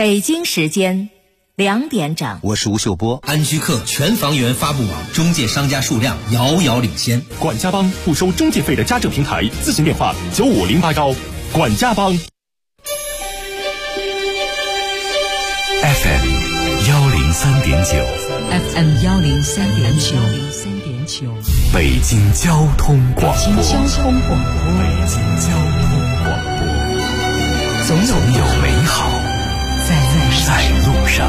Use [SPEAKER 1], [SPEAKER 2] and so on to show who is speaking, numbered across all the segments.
[SPEAKER 1] 北京时间2点整，
[SPEAKER 2] 我是吴秀波。
[SPEAKER 3] 安居客全房源发布网中介商家数量遥遥领先，
[SPEAKER 4] 管家帮不收中介费的家政平台，咨询电话95081，管家帮。
[SPEAKER 5] FM 103.9
[SPEAKER 6] FM 103.9，
[SPEAKER 5] 北京交通广播，
[SPEAKER 6] 北京交通广播，
[SPEAKER 5] 总有美好在路上。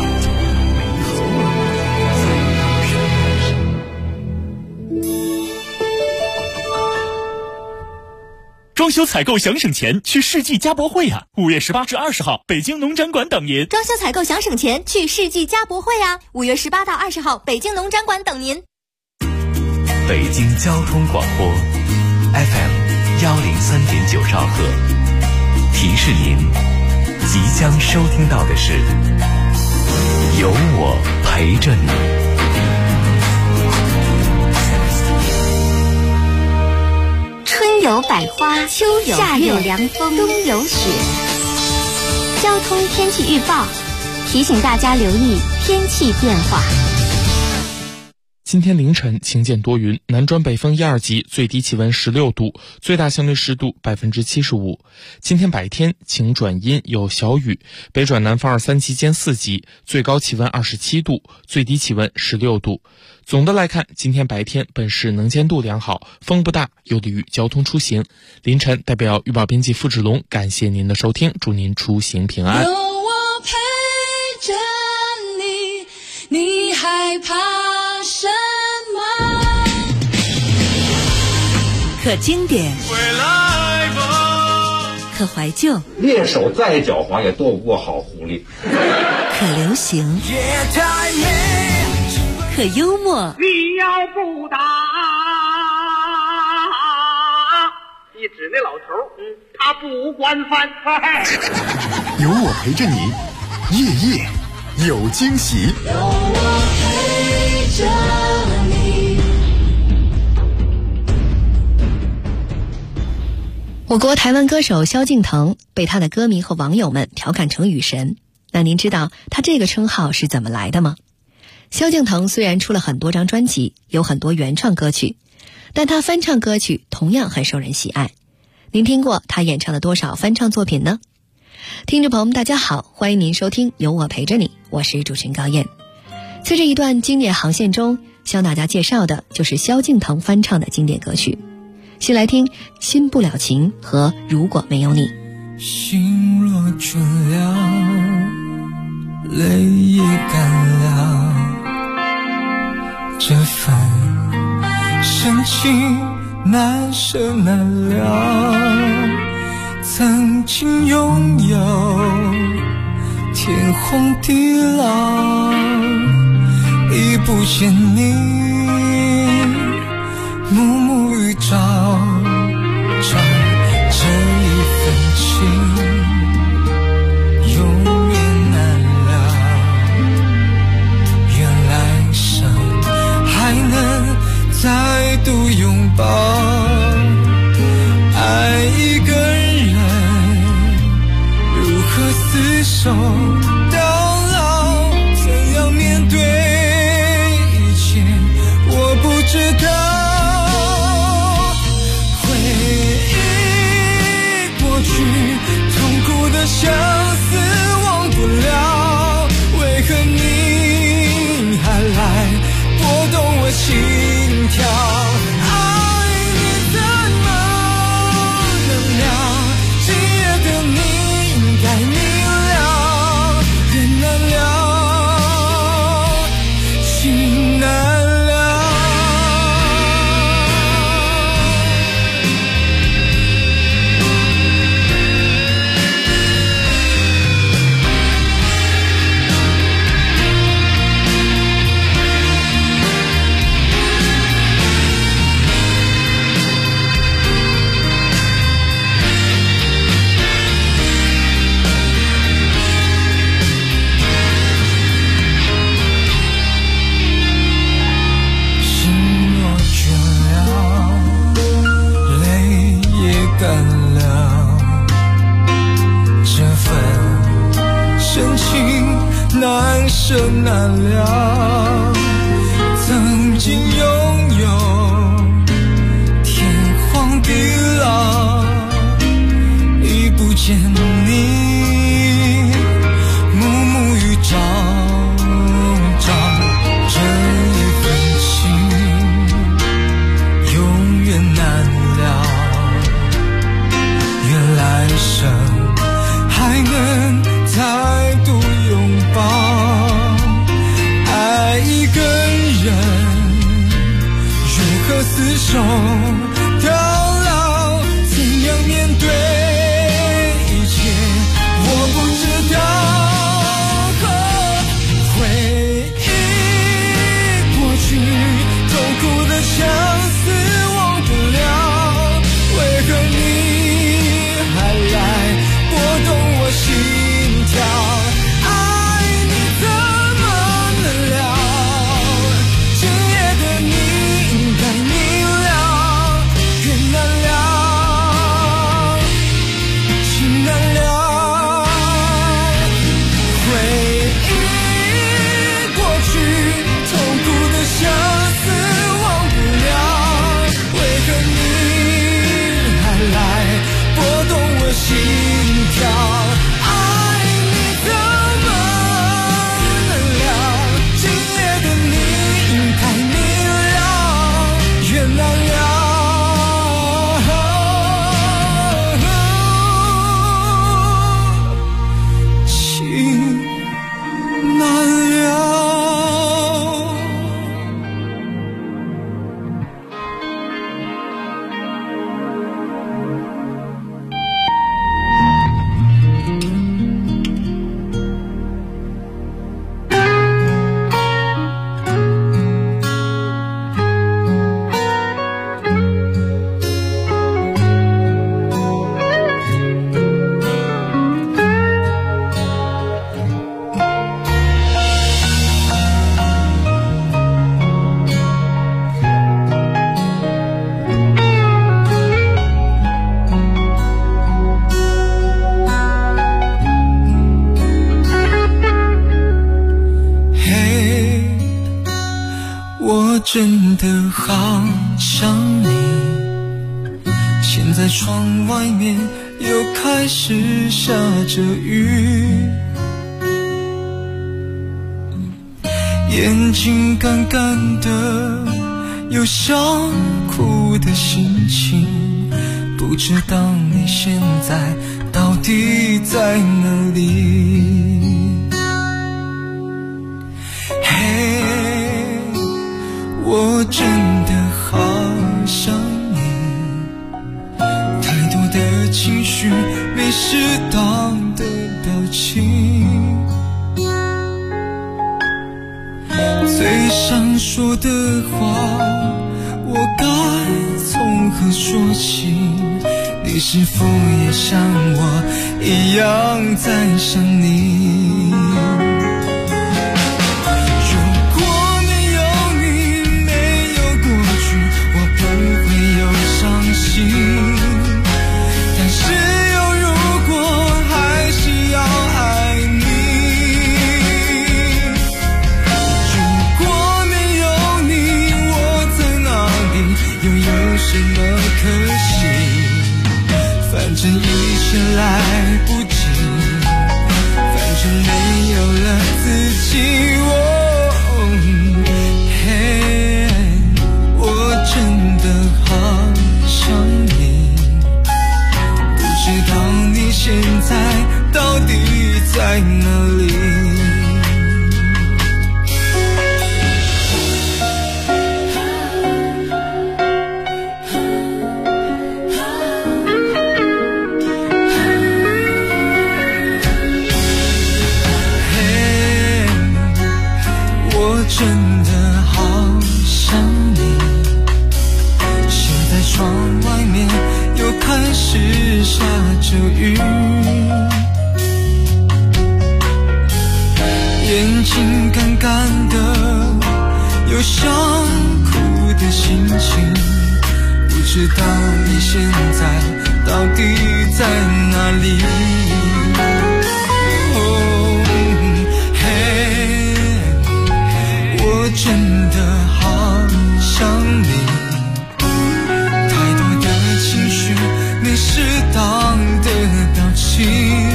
[SPEAKER 4] 装修采购想省钱，去世纪家博会啊！5月18至20号，北京农展馆等您。
[SPEAKER 7] 装修采购想省钱，去世纪家博会啊！5月18到20号，北京农展馆等您。
[SPEAKER 5] 北京交通广播 FM 103.9兆赫，提示您即将收听到的是有我陪着你。
[SPEAKER 7] 春有百花，秋有夏有凉风，冬有雪。交通天气预报提醒大家留意天气变化。
[SPEAKER 8] 今天凌晨晴间多云，南转北风1、2级，最低气温16度，最大相对湿度75%。今天白天晴转阴，有小雨，北转南风2、3级间4级，最高气温27度，最低气温16度。总的来看，今天白天本市能见度良好，风不大，有利于交通出行。凌晨代表预报编辑付志龙，感谢您的收听，祝您出行平安。
[SPEAKER 9] 有我陪着你，你害怕什么？
[SPEAKER 1] 可经典，可怀旧，
[SPEAKER 10] 猎手再狡猾也斗不过好狐狸。
[SPEAKER 1] 可流行，可幽默。
[SPEAKER 11] 你要不打，你指那老头，他不管饭。
[SPEAKER 12] 有我陪着你，夜夜有惊喜。
[SPEAKER 9] 有我陪着你。
[SPEAKER 6] 我国台湾歌手萧敬腾被他的歌迷和网友们调侃成雨神。那您知道他这个称号是怎么来的吗？萧敬腾虽然出了很多张专辑，有很多原创歌曲，但他翻唱歌曲同样很受人喜爱。您听过他演唱的多少翻唱作品呢？听众朋友们大家好，欢迎您收听有我陪着你，我是主持人高燕。在这一段经典航线中，向大家介绍的就是萧敬腾翻唱的经典歌曲。先来听新不了情和如果没有你。
[SPEAKER 13] 心若倦了，泪也干了，这份深情难舍难了。曾经拥有天荒地老，已不见你暮暮与朝朝，这一份情永远难了。原来生还能再度拥抱，爱一个人如何厮守到老，怎样面对一切我不知道。相思忘不了，为何你还来拨动我心跳？爱你怎么能了？今夜的你应该明了， 舍难了。曾经拥有天荒地老，已不见你暮暮与朝朝，这一份情永远难了。愿来生还能再度拥抱，爱一个人如何厮守到老，怎样面对一切我不知道。回忆过去痛苦的相思忘不了，为何你还来拨动我心跳？真的好想你，现在窗外面又开始下着雨，眼睛干干的，有想哭的心情，不知道你现在到底在哪里。我真的好想你，太多的情绪，没适当的表情，最想说的话，我该从何说起？你是否也像我一样在想你？但是有如果还是要爱你，如果没有你我在哪里，又有什么可惜？反正一切来不及，反正没有了自己。我真的好想你，不知道你现在到底在哪里？我真的好想你，现在窗外面又开始下着雨，眼睛干干的，有想哭的心情，不知道你现在到底在哪里？哦，嘿。 我真的好想你，太多的情绪没适当的表情，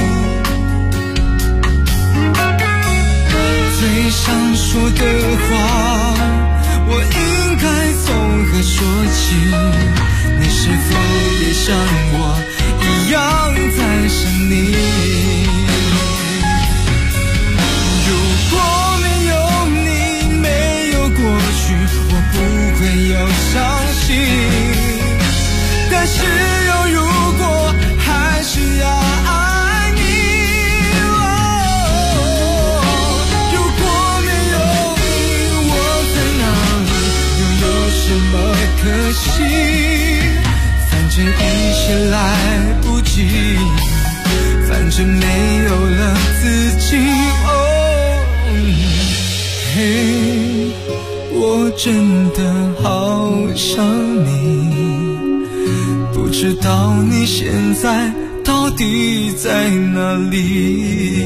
[SPEAKER 13] 最想说的话我应该从何说起？你是否也像我一样在想你？如果没有你，没有过去，我不会有伤心。但是有如果，还是要爱你。如果没有你，我在哪里？又有什么可惜？反正一切来不及，反正没有了自己。嘿，我真的好想你，不知道你现在到底在哪里？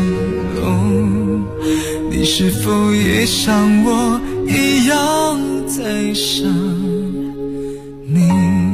[SPEAKER 13] 你是否也像我一样在想你？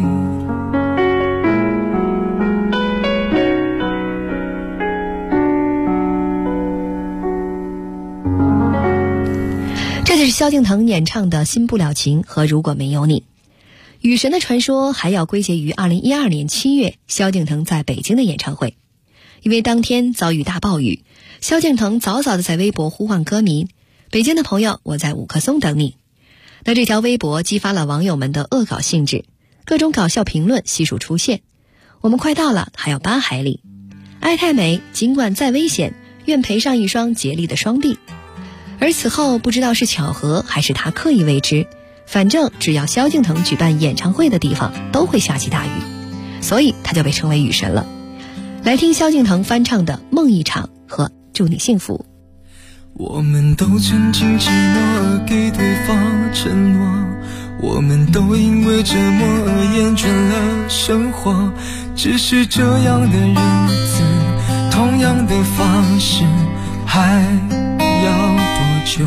[SPEAKER 6] 这就是萧敬腾演唱的《新不了情》和《如果没有你》。雨神的传说还要归结于2012年7月萧敬腾在北京的演唱会。因为当天遭遇大暴雨，萧敬腾早早的在微博呼唤歌迷：北京的朋友，我在五棵松等你。那这条微博激发了网友们的恶搞兴致，各种搞笑评论悉数出现。我们快到了，还有8海里。爱太美，尽管再危险，愿赔上一双竭力的双臂。而此后不知道是巧合还是他刻意为之，反正只要萧敬腾举办演唱会的地方都会下起大雨，所以他就被称为雨神了。来听萧敬腾翻唱的《梦一场》和《祝你幸福》。
[SPEAKER 13] 我们都曾经寂寞而给对方承诺，我们都因为折磨而厌倦了生活，只是这样的日子，同样的方式，还要多久？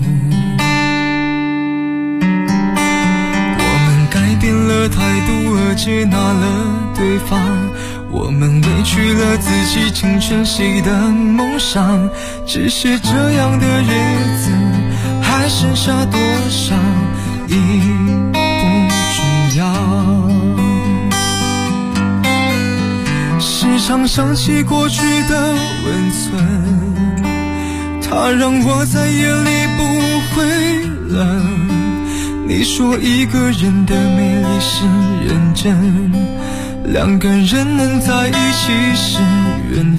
[SPEAKER 13] 我们改变了态度而接纳了对方，我们委屈了自己成全谁的梦想，只是这样的日子还剩下多少已不重要。时常想起过去的温存，它让我在夜里不会冷。你说一个人的美丽是认真，两个人能在一起是缘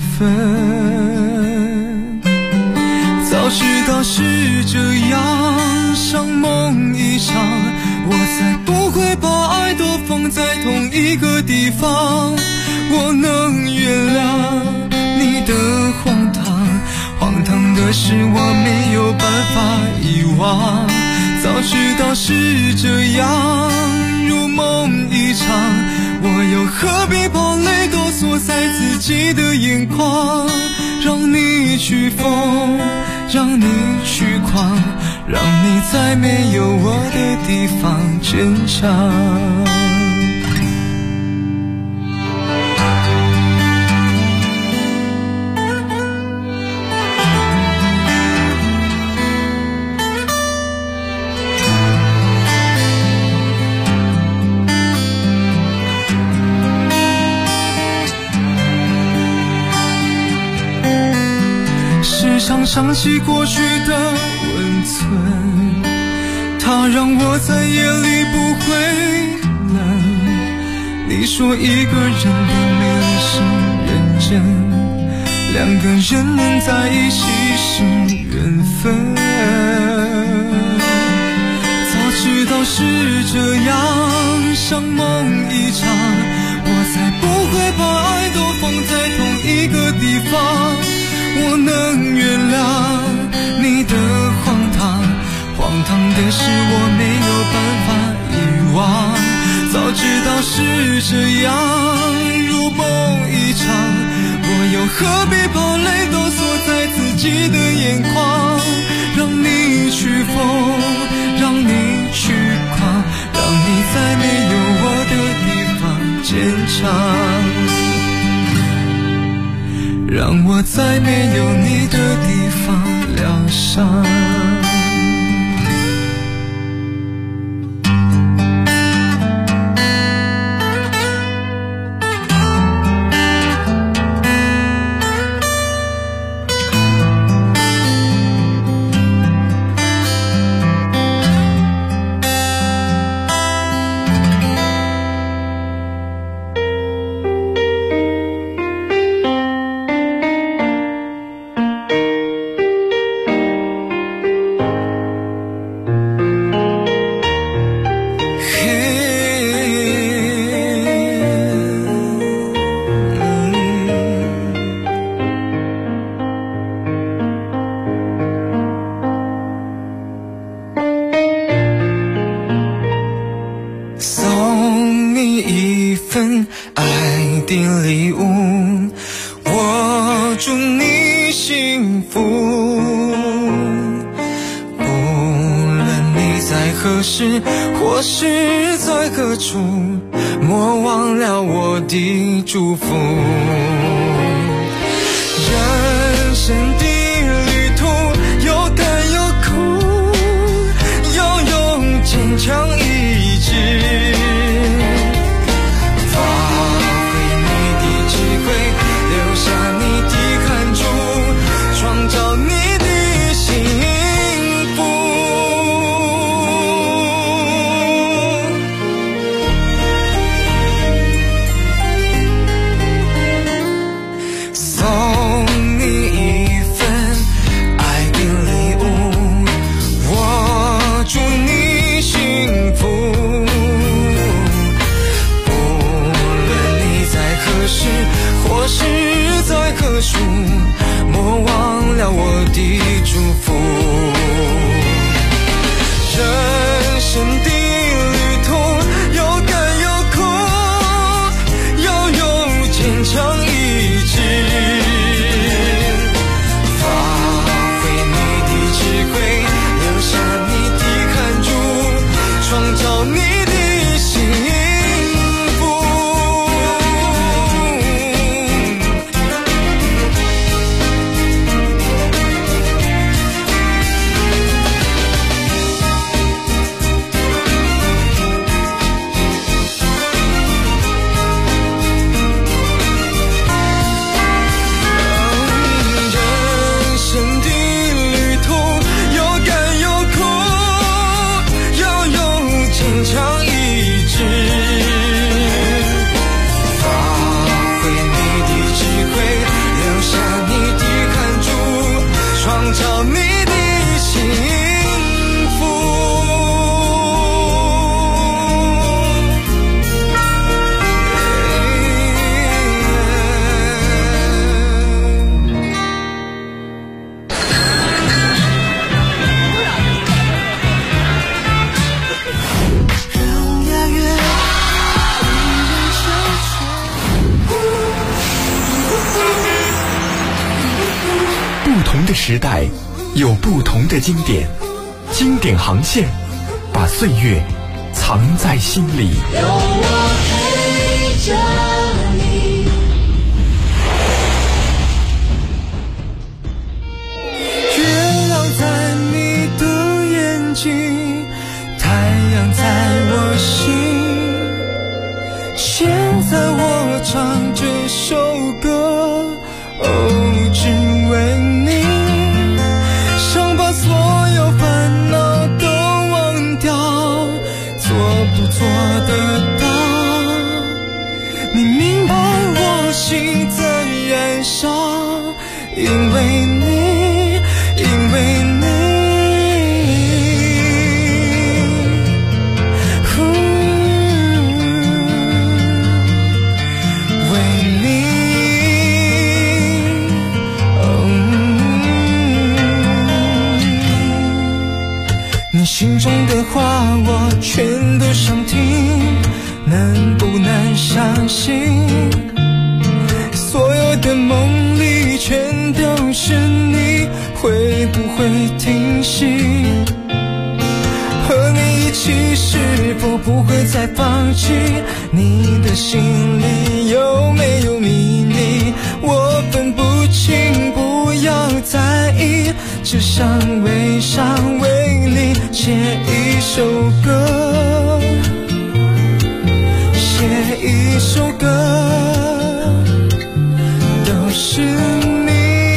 [SPEAKER 13] 分。早知道是这样，像梦一场，我才不会把爱都放在同一个地方。我能原谅你的荒唐，荒唐的是我没有办法遗忘。早知道是这样，如梦一场，我又何必把泪都锁在自己的眼眶？让你去疯，让你去狂，让你在没有我的地方挣扎。常想起过去的温存，它让我在夜里不会冷。你说一个人的美丽是认真，两个人能在一起是缘分。早知道是这样，像梦一场，我才不会把爱都放在同一个地方。我能原谅你的荒唐，荒唐的是我没有办法遗忘。早知道是这样，如梦一场，我又何必把泪都锁在自己的眼眶，让你去疯，让你去狂，让你在没有我的地方坚强，让我在没有你的地方疗伤。或是在何处，莫忘了我的祝福。人生的旅途有甘有苦，要用坚强意志，发挥你的智慧，留下你的汗珠，创造你的幸福。或是在何处，莫忘了我的祝福。人生的旅途有甘有苦，要有坚强意志，发挥你的智慧，留下你的汗珠，创造你的幸福。找你的幸福。让押韵
[SPEAKER 12] 不同的时代有不同的经典，经典航线把岁月藏在心里。
[SPEAKER 9] 有我陪着你。
[SPEAKER 13] 月亮在你的眼睛，太阳在我心。现在我唱这首歌，只为你，想把所有烦恼都忘掉，做不做得到？你明白我心在燃烧，因为你，因为你。心中的话我全都想听，能不能相信所有的梦起，和你一起是否不会再放弃？你的心里有没有秘密？我分不清，不要在意，只想为伤为你写一首歌，写一首歌，都是你。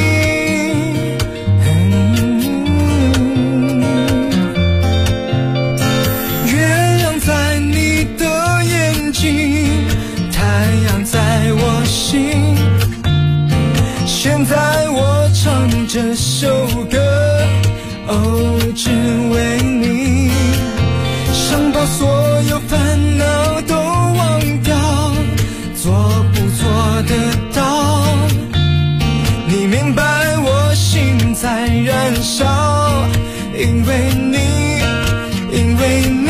[SPEAKER 13] 月亮在你的眼睛，太阳在我心，现在我唱这首歌，哦，只为你，想把所有烦恼都忘掉，做不做得到？你明白我心在燃烧，因为你，因为你，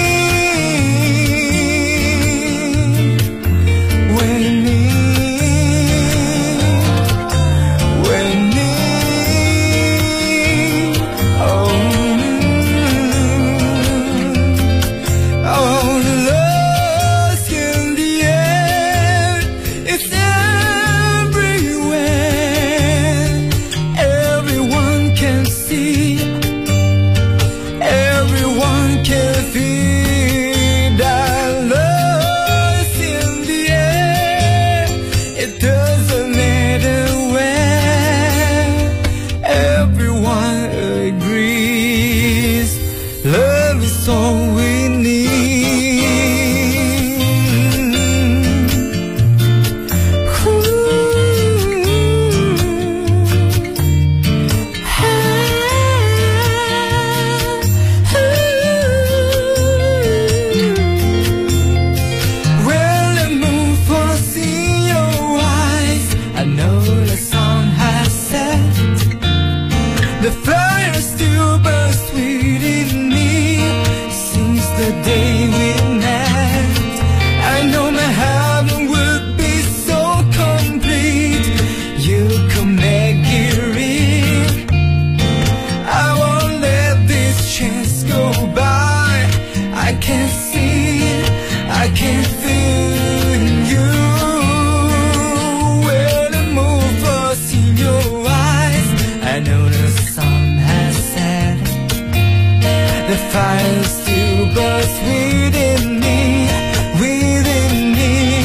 [SPEAKER 13] 为你。Fire still burns within me, within me.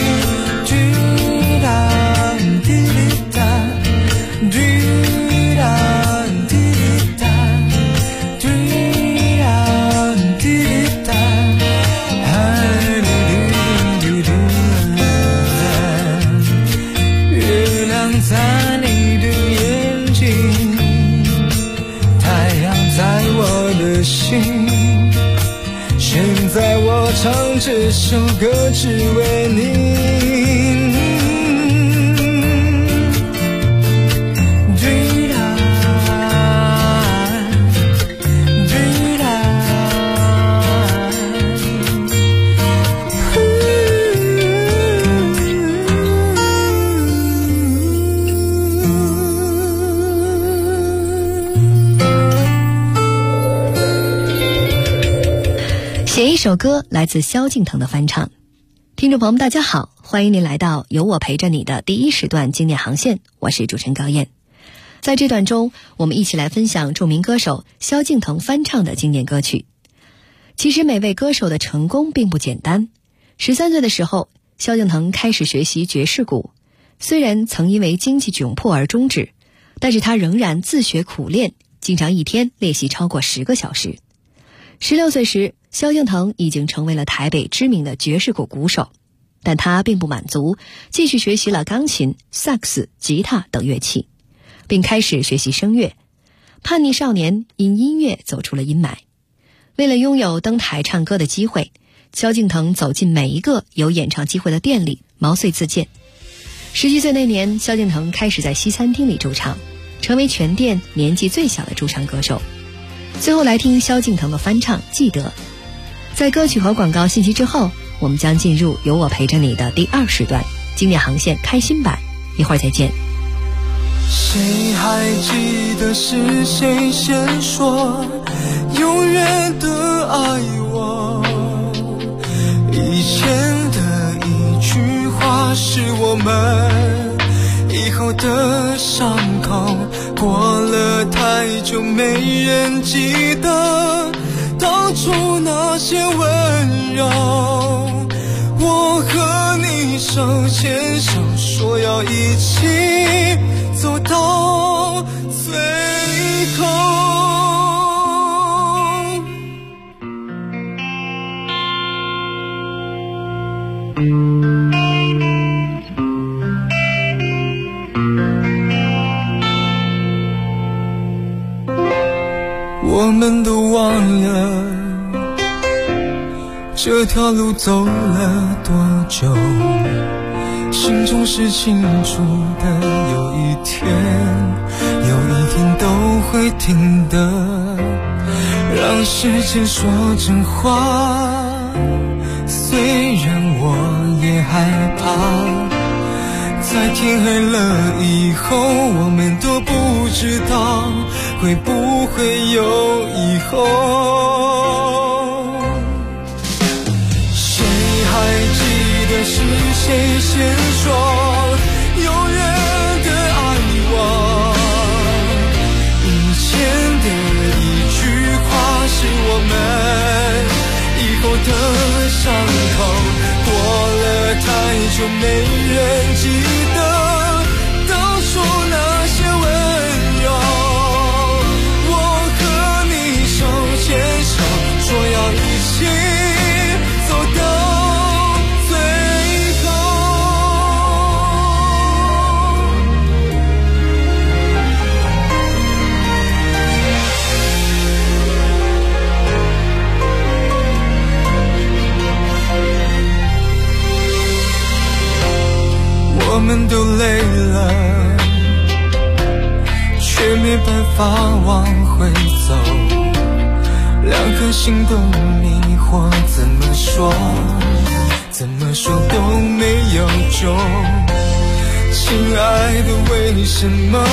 [SPEAKER 13] Do-da, do-da, do-da, do-da, do-da, do-da, do-do-do-do. 月亮在你的眼睛，太阳在我的心。现在我唱这首歌只为你。
[SPEAKER 6] 写一首歌来自萧敬腾的翻唱。听众朋友们大家好，欢迎您来到有我陪着你的第一时段经典航线，我是主持人高燕。在这段中，我们一起来分享著名歌手萧敬腾翻唱的经典歌曲。其实每位歌手的成功并不简单。13岁的时候，萧敬腾开始学习爵士鼓，虽然曾因为经济窘迫而终止，但是他仍然自学苦练，经常一天练习超过10个小时。16岁时，萧敬腾已经成为了台北知名的爵士鼓鼓手，但他并不满足，继续学习了钢琴、萨克斯、吉他等乐器，并开始学习声乐。叛逆少年因音乐走出了阴霾。为了拥有登台唱歌的机会，萧敬腾走进每一个有演唱机会的店里，毛遂自荐。17岁那年，萧敬腾开始在西餐厅里驻唱，成为全店年纪最小的驻唱歌手。最后来听萧敬腾的翻唱《记得》。在歌曲和广告信息之后，我们将进入有我陪着你的第2时段经典航线开心版，一会儿再见。
[SPEAKER 13] 谁还记得是谁先说永远的爱我？以前的一句话是我们以后的伤口，过了太久没人记得当初那些温柔。我和你手牵手，说要一起走到最后。我们都忘了这条路走了多久，心中是清楚的，有一天都会停的。让时间说真话，虽然我也害怕，在天黑了以后，我们都不知道会不会有以后。谁还记得是谁先说永远的爱我？以前的一句话是我们以后的伤口，过了太久没人记得当初那些温柔。我和你手牵手，说要一起走到最后。我们都累了，却没办法往回走，两颗心都迷惑，怎么说都没有救。亲爱的，为什么？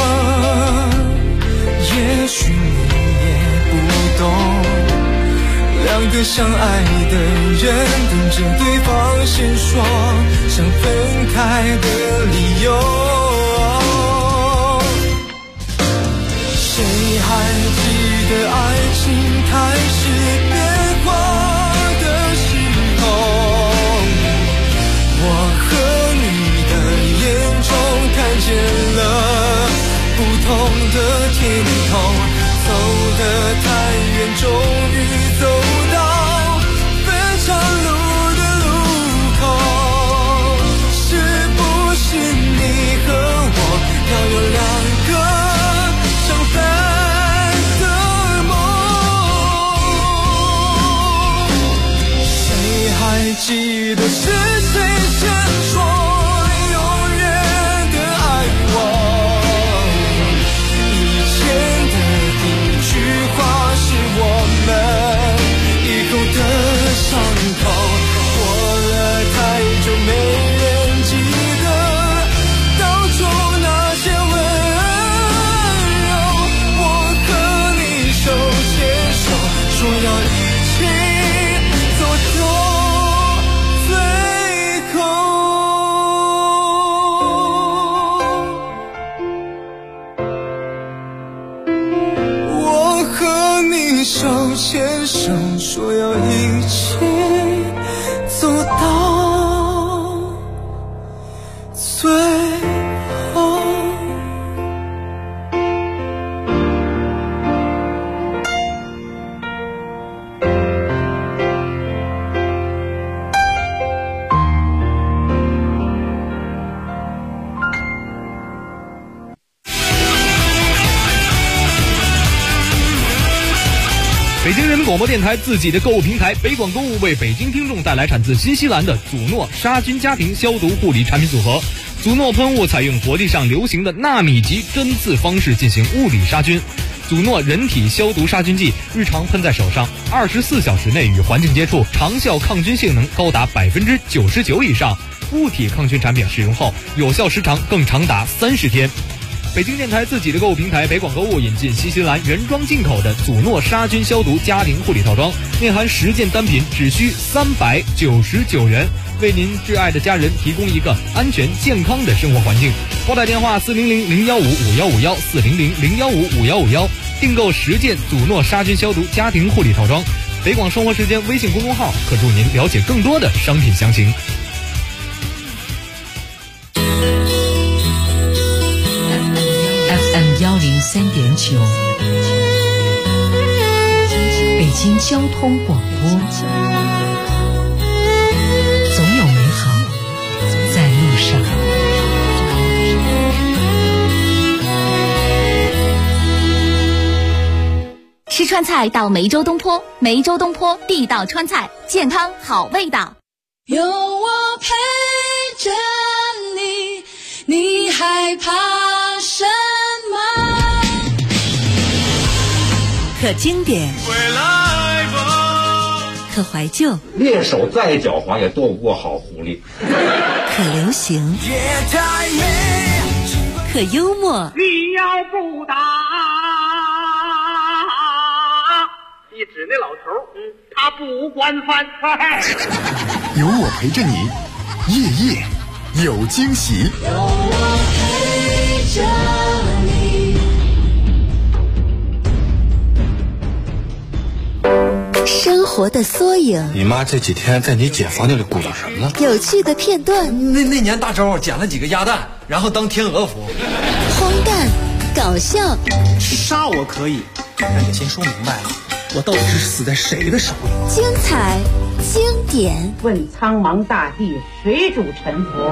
[SPEAKER 13] 也许你也不懂，两个相爱的人等着对方先说想分开的理由。谁还记得爱情开始变化的时候？我和你的眼中看见了不同的天空，走得太远，终于走到分岔路的路口。是不是你和我要有两个相反的梦？谁还记得是谁先说永远的爱我？是我们以后的伤口，过了太久没人记得当初那些温柔。我和你手牵手，说要一起走到最后。我和你手牵手，说要一起走到最后。
[SPEAKER 2] 北京人民广播电台自己的购物平台北广购物为北京听众带来产自新西兰的祖诺杀菌家庭消毒护理产品组合。祖诺喷雾采用国际上流行的纳米级针刺方式进行物理杀菌。祖诺人体消毒杀菌剂日常喷在手上，24小时内与环境接触，长效抗菌性能高达99%以上。物体抗菌产品使用后有效时长更长达30天。 北京电台自己的购物平台北广购物引进新西兰原装进口的祖诺杀菌消毒家庭护理套装，内含10件单品，只需399元，为您挚爱的家人提供一个安全健康的生活环境。拨打电话400-015-5151，400-015-5151，订购10件祖诺杀菌消毒家庭护理套装。北广生活时间微信公众号可助您了解更多的商品详情。
[SPEAKER 1] FM 103.9，北京交通广播，总有美好在路上。
[SPEAKER 7] 吃川菜到梅州东坡，梅州东坡地道川菜，健康好味道。
[SPEAKER 9] 有我陪着你，你害怕什么？
[SPEAKER 1] 可经典，可怀旧，
[SPEAKER 10] 猎手再狡猾也斗不过好狐狸。
[SPEAKER 1] 可流行，可幽默。
[SPEAKER 11] 你要不打，一指那老头，他不惯犯。
[SPEAKER 12] 有我陪着你，夜夜有惊喜。
[SPEAKER 9] 有我陪着你。
[SPEAKER 14] 生活的缩影，
[SPEAKER 15] 你妈这几天在你姐房间里鼓捣什么呢？
[SPEAKER 14] 有趣的片段。
[SPEAKER 16] 那年大周捡了几个鸭蛋，然后当天鹅服。
[SPEAKER 14] 荒诞，搞笑。
[SPEAKER 17] 杀我可以，但得先说明白了，我到底是死在谁的手里？
[SPEAKER 14] 精彩，经典。
[SPEAKER 18] 问苍茫大地，谁主沉浮？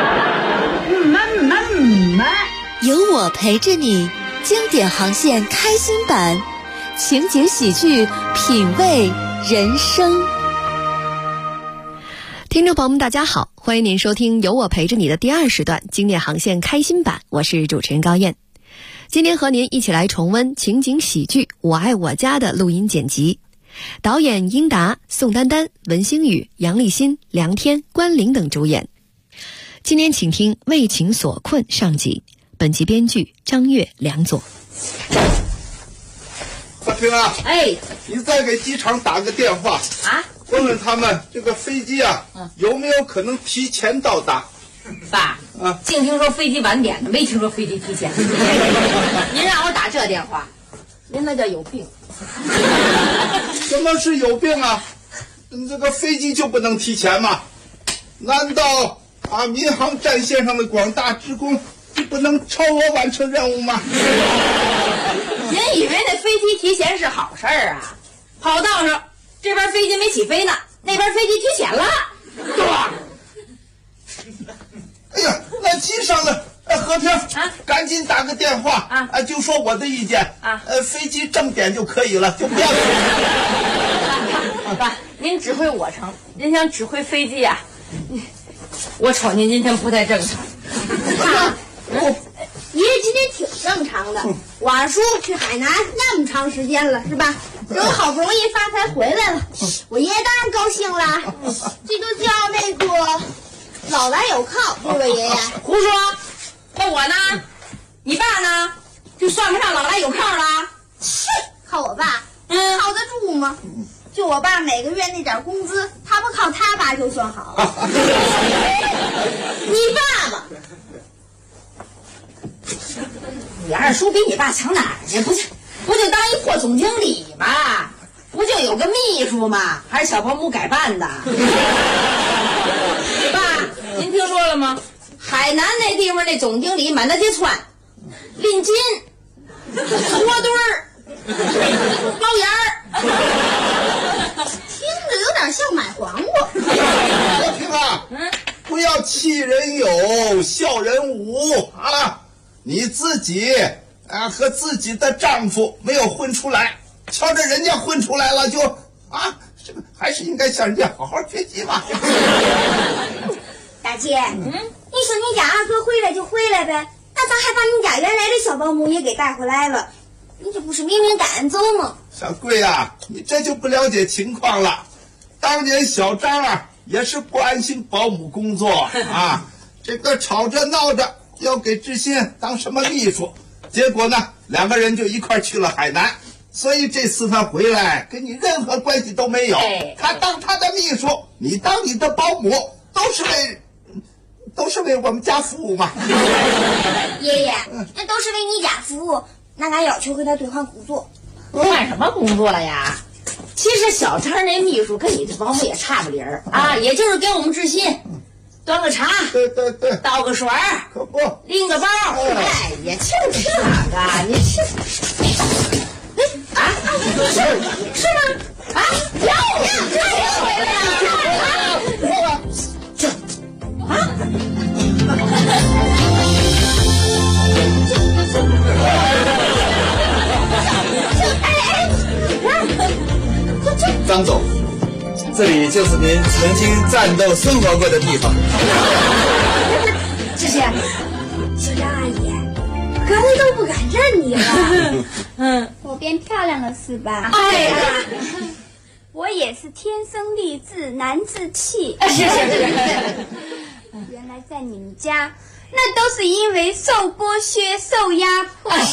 [SPEAKER 14] 有我陪着你，经典航线开心版。情节喜剧，品味人生。
[SPEAKER 6] 听众朋友们大家好，欢迎您收听有我陪着你的第2时段经典航线开心版，我是主持人高燕。今天和您一起来重温情景喜剧《我爱我家》的录音剪辑，导演英达、宋丹丹、文星宇、杨立新、梁天、关凌等主演。今天请听《为情所困》上集，本集编剧张悦、梁左。
[SPEAKER 19] 大平啊，
[SPEAKER 20] 哎，
[SPEAKER 19] 你再给机场打个电话
[SPEAKER 20] 啊，
[SPEAKER 19] 问问他们这个飞机啊，有没有可能提前到达？
[SPEAKER 20] 爸，净听说飞机晚点的，没听说飞机提前。您让我打这电话，您那叫有病。
[SPEAKER 19] 什么是有病啊？这个飞机就不能提前吗？难道民航战线上的广大职工就不能超额完成任务吗？
[SPEAKER 20] 您以为那飞机提前是好事儿啊？跑道上这边飞机没起飞呢，那边飞机提前了，对吧？
[SPEAKER 19] 哎呀，那机上的和平赶紧打个电话就说我的意见飞机正点就可以了，就不要。
[SPEAKER 20] 爸，您指挥我成，您想指挥飞机啊？我瞅您今天不太正常。
[SPEAKER 21] 爷爷今天挺正常的，我叔去海南那么长时间了，是吧？我好不容易发财回来了，我爷爷当然高兴啦。这就叫那个老来有靠，对吧，爷爷？
[SPEAKER 20] 胡说！那我呢？你爸呢？就算不上老来有靠了。
[SPEAKER 21] 切，靠我爸，靠得住吗？就我爸每个月那点工资，他不靠他爸就算好了。
[SPEAKER 20] 你爸爸。你二叔比你爸强哪儿去？不就当一破总经理吗？不就有个秘书吗？还是小保姆改办的？爸，您听说了吗？海南那地方那总经理满大街窜，拎金、搓墩儿、包盐儿，
[SPEAKER 21] 听着有点像买黄瓜。
[SPEAKER 19] 我听啊，不要气人有，笑人无啊！你自己和自己的丈夫没有混出来，瞧着人家混出来了，就这个还是应该向人家好好学习吧。
[SPEAKER 21] 大姐，你说你家二哥回来就回来呗，那咋还把你家原来的小保姆也给带回来了？你这不是明明赶俺走吗？
[SPEAKER 19] 小贵啊，你这就不了解情况了。当年小张也是不安心保姆工作这个吵着闹着要给志新当什么秘书，结果呢，2个人就一块去了海南。所以这次他回来跟你任何关系都没有。他当他的秘书，你当你的保姆，都是为我们家服务嘛。
[SPEAKER 21] 爷爷，那都是为你家服务，那俺要求和他兑换工作。
[SPEAKER 20] 换什么工作呀？其实小张那秘书跟你这保姆也差不离儿啊，也就是给我们志新端个茶，
[SPEAKER 19] 对，
[SPEAKER 20] 倒个水儿，
[SPEAKER 19] 可不，
[SPEAKER 20] 拎个包，哎呀，就这个，你是啊？是吗？啊，要这回来呀？这啊？
[SPEAKER 16] 张总，这里就是您曾经战斗生活过的地方。
[SPEAKER 21] 志新，小张阿姨，刚才都不敢认你了。我变漂亮了是吧？
[SPEAKER 20] 哎呀，
[SPEAKER 21] 我也是天生丽质难自弃。
[SPEAKER 20] 是。
[SPEAKER 21] 原来在你们家，那都是因为受剥削、受压迫。
[SPEAKER 20] 是。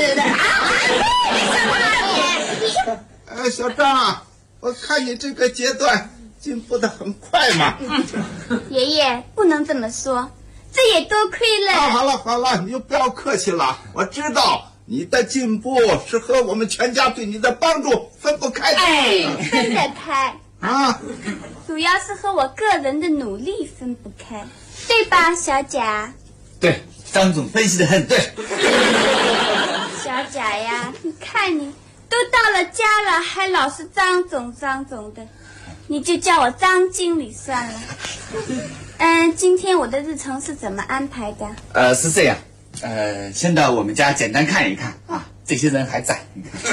[SPEAKER 19] 小张啊，我看你这个阶段进步得很快嘛。
[SPEAKER 21] 爷爷不能这么说，这也多亏了。
[SPEAKER 19] 好了，你就不要客气了。我知道你的进步是和我们全家对你的帮助分不开的。
[SPEAKER 21] 分得开
[SPEAKER 19] 啊，
[SPEAKER 21] 主要是和我个人的努力分不开，对吧，小贾？
[SPEAKER 16] 对，张总分析得很对。
[SPEAKER 21] 小贾呀，你看你都到了家了，还老是张总的，你就叫我张经理算了。今天我的日程是怎么安排的？
[SPEAKER 16] 是这样，先到我们家简单看一看啊，这些人还在，你看。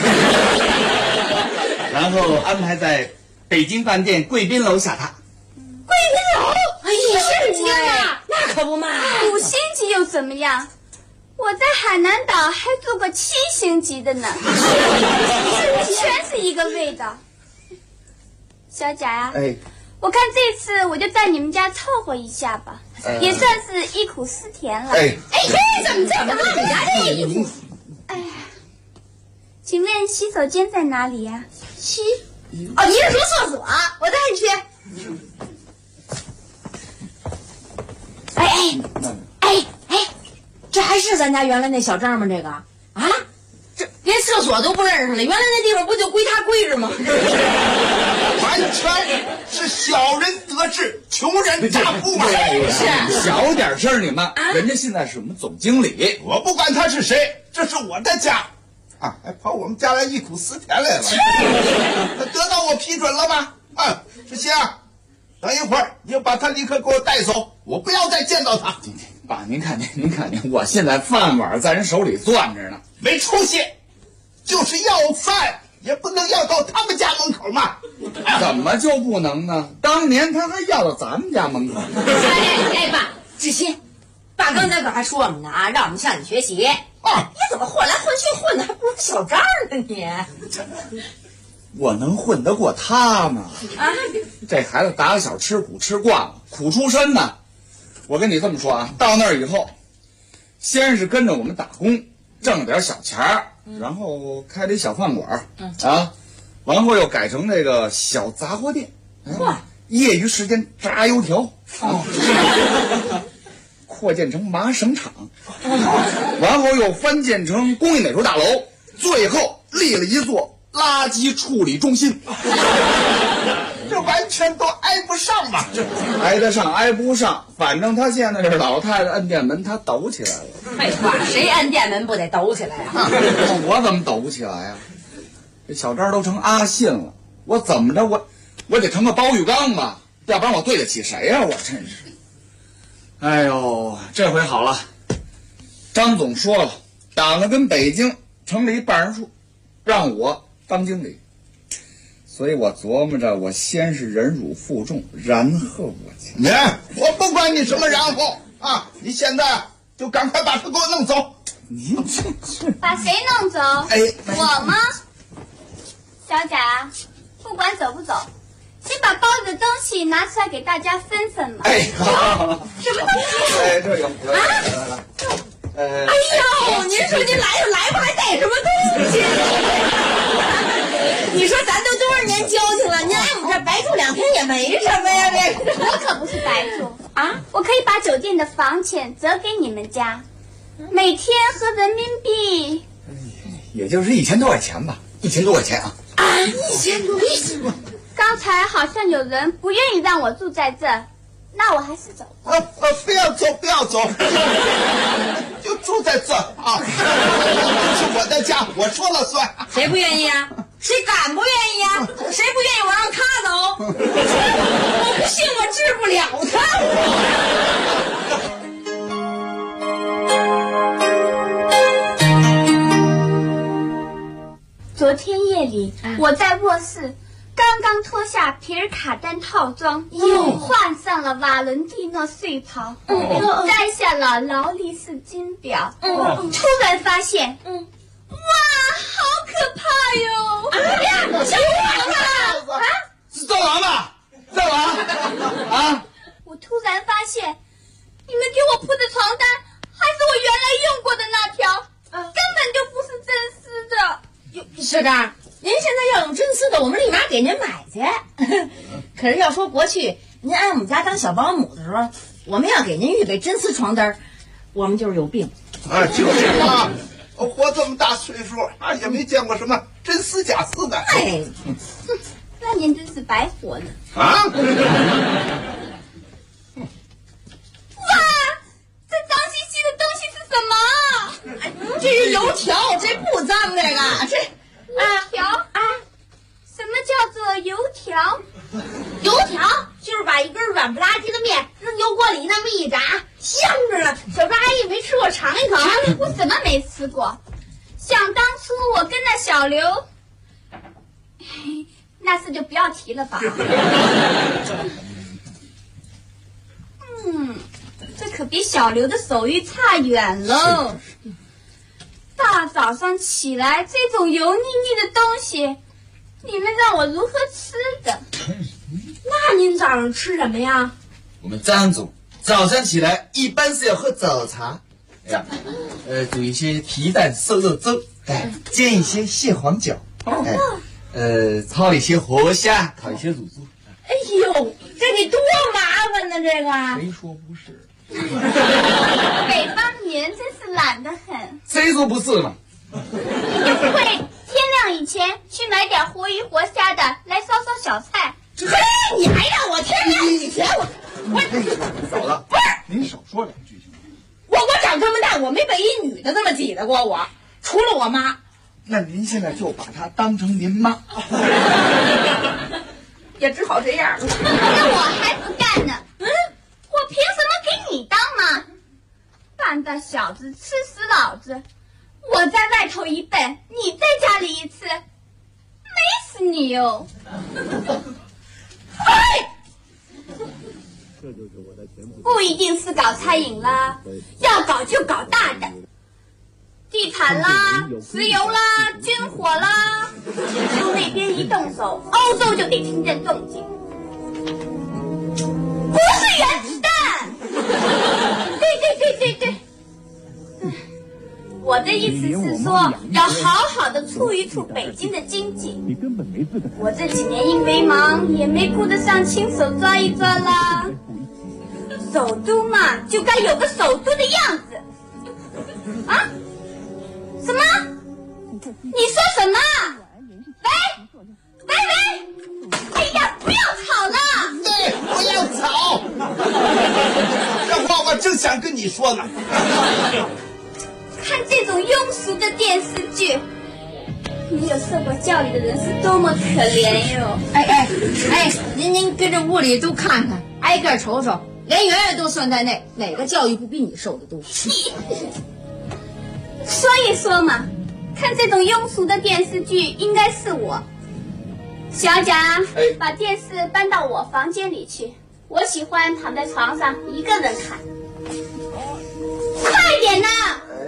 [SPEAKER 16] 然后安排在北京饭店贵宾楼下榻。
[SPEAKER 20] 贵宾楼？哎呀，5星级啊，那可不嘛。
[SPEAKER 21] 5星级又怎么样？我在海南岛还住过7星级的呢，全是一个味道。小贾呀，我看这次我就在你们家凑合一下吧，也算是忆苦思甜了。
[SPEAKER 20] 怎么你家这衣服？
[SPEAKER 21] 哎呀，请问洗手间在哪里呀？
[SPEAKER 20] 你是说厕所？我带你去。这还是咱家原来那小张吗？这个啊，这连厕所都不认识了。原来那地方不就归他规制吗？
[SPEAKER 19] 完全是小人得志，穷人乍富嘛。
[SPEAKER 16] 是小点声你们，人家现在是我们总经理，
[SPEAKER 19] 我不管他是谁，这是我的家啊，还跑我们家来忆苦思甜来了。得到我批准了吗？志新啊，等一会儿你就把他立刻给我带走，我不要再见到他。
[SPEAKER 16] 爸，您看，我现在饭碗在人手里攥着呢，
[SPEAKER 19] 没出息，就是要饭也不能要到他们家门口嘛。
[SPEAKER 16] 怎么就不能呢？当年他还要到咱们家门口。
[SPEAKER 20] 爸，志新，爸刚才可还说我们呢啊，让我们向你学习。你怎么混来混去混的还不如小张呢你？
[SPEAKER 16] 我能混得过他吗？这孩子打小吃苦吃惯了，苦出身呢。我跟你这么说啊，到那儿以后，先是跟着我们打工，挣点小钱儿，然后开了一小饭馆，完后又改成那个小杂货店，业余时间炸油条，扩建成麻绳厂，完后又翻建成工艺美术大楼，最后立了一座垃圾处理中心。
[SPEAKER 19] 这完全都挨不上嘛！
[SPEAKER 16] 挨得上挨不上，反正他现在是老太太摁电门，他抖起来了。
[SPEAKER 20] 废话，谁摁电门不得抖起来呀？
[SPEAKER 16] 我怎么抖不起来呀？这小张都成阿信了，我怎么着我得成个包玉刚吧，要不然我对得起谁呀？我真是。哎呦，这回好了，张总说了，党了跟北京成立办事处，让我当经理。所以我琢磨着，我先是忍辱负重，然后
[SPEAKER 19] 我不管你什么然后啊！你现在就赶快把他给我弄走。
[SPEAKER 16] 你这
[SPEAKER 21] 把谁弄走？我吗？小贾，不管走不走，先把包里的东西拿出来给大家分分嘛。
[SPEAKER 16] 好，
[SPEAKER 21] 什么东西？
[SPEAKER 16] 这有来。
[SPEAKER 20] 哎呦，您说您来就来吧，还带什么东西？你说咱都多少年交情了，您来我们这白住2天也没什么呀，这个。
[SPEAKER 21] 我可不是白住啊，我可以把酒店的房钱折给你们家，每天合人民币，
[SPEAKER 16] 也就是1000多块钱吧，1000多块钱啊。
[SPEAKER 21] 1000多，刚才好像有人不愿意让我住在这，那我还是走。
[SPEAKER 19] 不要走，不要走，就住在这啊！这是我的家，我说了算。
[SPEAKER 20] 谁不愿意啊？谁敢不愿意啊？谁不愿意我让他走？我不信我治不了
[SPEAKER 21] 他。昨天夜里，我在卧室刚刚脱下皮尔卡丹套装，换上了瓦伦蒂诺睡袍，摘下了劳力士金表，突然发现，哇，好可怕哟！小王啊！
[SPEAKER 19] 是赵王吧？赵王啊！
[SPEAKER 21] 我突然发现，你们给我铺的床单还是我原来用过的那条，根本就不是真丝的。
[SPEAKER 20] 社长，您现在要用真丝的，我们立马给您买去。可是要说过去您来我们家当小保姆的时候，我们要给您预备真丝床单，我们就是有病。
[SPEAKER 19] 就是嘛，我活这么大岁数啊，也没见过什么真丝假丝的。
[SPEAKER 21] 哎，那您真是白活了
[SPEAKER 19] 啊！
[SPEAKER 21] 哇，这脏兮兮的东西是什么？
[SPEAKER 20] 这是油条，这不脏，这个这。
[SPEAKER 21] 油条啊？什么叫做油条？
[SPEAKER 20] 油条就是把一根软不拉几的面扔油锅里那么一炸，香着呢。小张阿姨没吃过，尝一口。
[SPEAKER 21] 我怎么没吃过？想当初我跟那小刘，那事就不要提了吧。这可比小刘的手艺差远喽。大早上起来，这种油腻腻的东西，你们让我如何吃的？
[SPEAKER 20] 那您早上吃什么呀？
[SPEAKER 16] 我们张总早上起来一般是要喝早茶，煮一些皮蛋瘦肉粥，煎一些蟹黄饺，炒一些活虾，烤一些乳猪。
[SPEAKER 20] 哎呦，这得多麻烦呢！这个
[SPEAKER 16] 谁说不是？
[SPEAKER 21] 北方女人真是懒得很。
[SPEAKER 16] 谁说不是嘛？
[SPEAKER 21] 要不会天亮以前去买点活鱼活虾的来烧烧小菜。
[SPEAKER 20] 嘿，你还让我天亮以前我
[SPEAKER 19] 走了，
[SPEAKER 20] 不是
[SPEAKER 19] 您少说2句行吗？
[SPEAKER 20] 我长这么大，我没被一女的这么挤得过我，除了我妈。
[SPEAKER 19] 那您现在就把她当成您妈。
[SPEAKER 20] 也只好这样了。
[SPEAKER 21] 那我还不干呢。我凭什么给你当妈？半大小子吃死老子！我在外头一辈，你在家里一次，美死你哟！不一定是搞餐饮啦，要搞就搞大的，地毯啦、石油啦、军火啦，从那边一动手，欧洲就得听见动静。不是原子弹！对。我的意思是说，要好好的处一处北京的经济。你根本没资格。我这几年因为忙，也没顾得上亲手抓一抓啦。首都嘛，就该有个首都的样子。啊？什么？你说什么？喂！哎呀，不要吵了！
[SPEAKER 19] 对，不要吵。这话我正想跟你说呢。
[SPEAKER 21] 看这种庸俗的电视剧，没有受过教育的人是多么可怜哟！
[SPEAKER 20] 哎，您跟这屋里都看看，挨个瞅瞅，连圆圆都算在内，哪个教育不比你受的多？
[SPEAKER 21] 所以说嘛，看这种庸俗的电视剧，应该是我。小贾，把电视搬到我房间里去，我喜欢躺在床上一个人看。快点呐！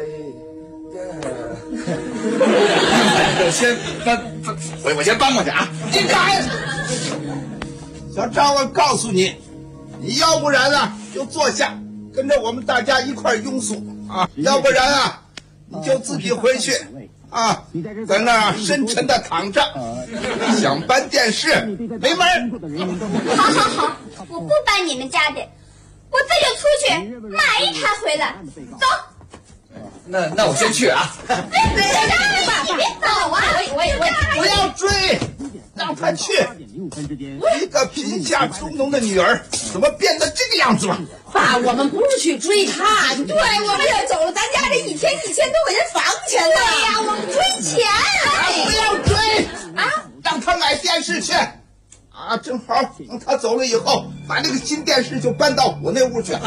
[SPEAKER 19] 我先搬过去啊！你干！小张，我告诉你，你要不然呢，就坐下，跟着我们大家一块庸俗， 啊，要不然啊，你就自己回去啊，在那儿深沉的躺着，想搬电视没门儿。
[SPEAKER 21] 好，我不搬你们家的，我这就出去买一台回来。走。
[SPEAKER 16] 那我先去啊。
[SPEAKER 21] 你别走啊！
[SPEAKER 19] 不要追，让他去。一个贫下中农的女儿，怎么变得这个样子了？
[SPEAKER 20] 爸，我们不是去追他，对，我们要走了，咱家这一天1000多块钱房钱呢。
[SPEAKER 21] 对呀，我们追钱。
[SPEAKER 19] 不要追啊！让他买电视去。啊，正好等他走了以后，把那个新电视就搬到我那屋去。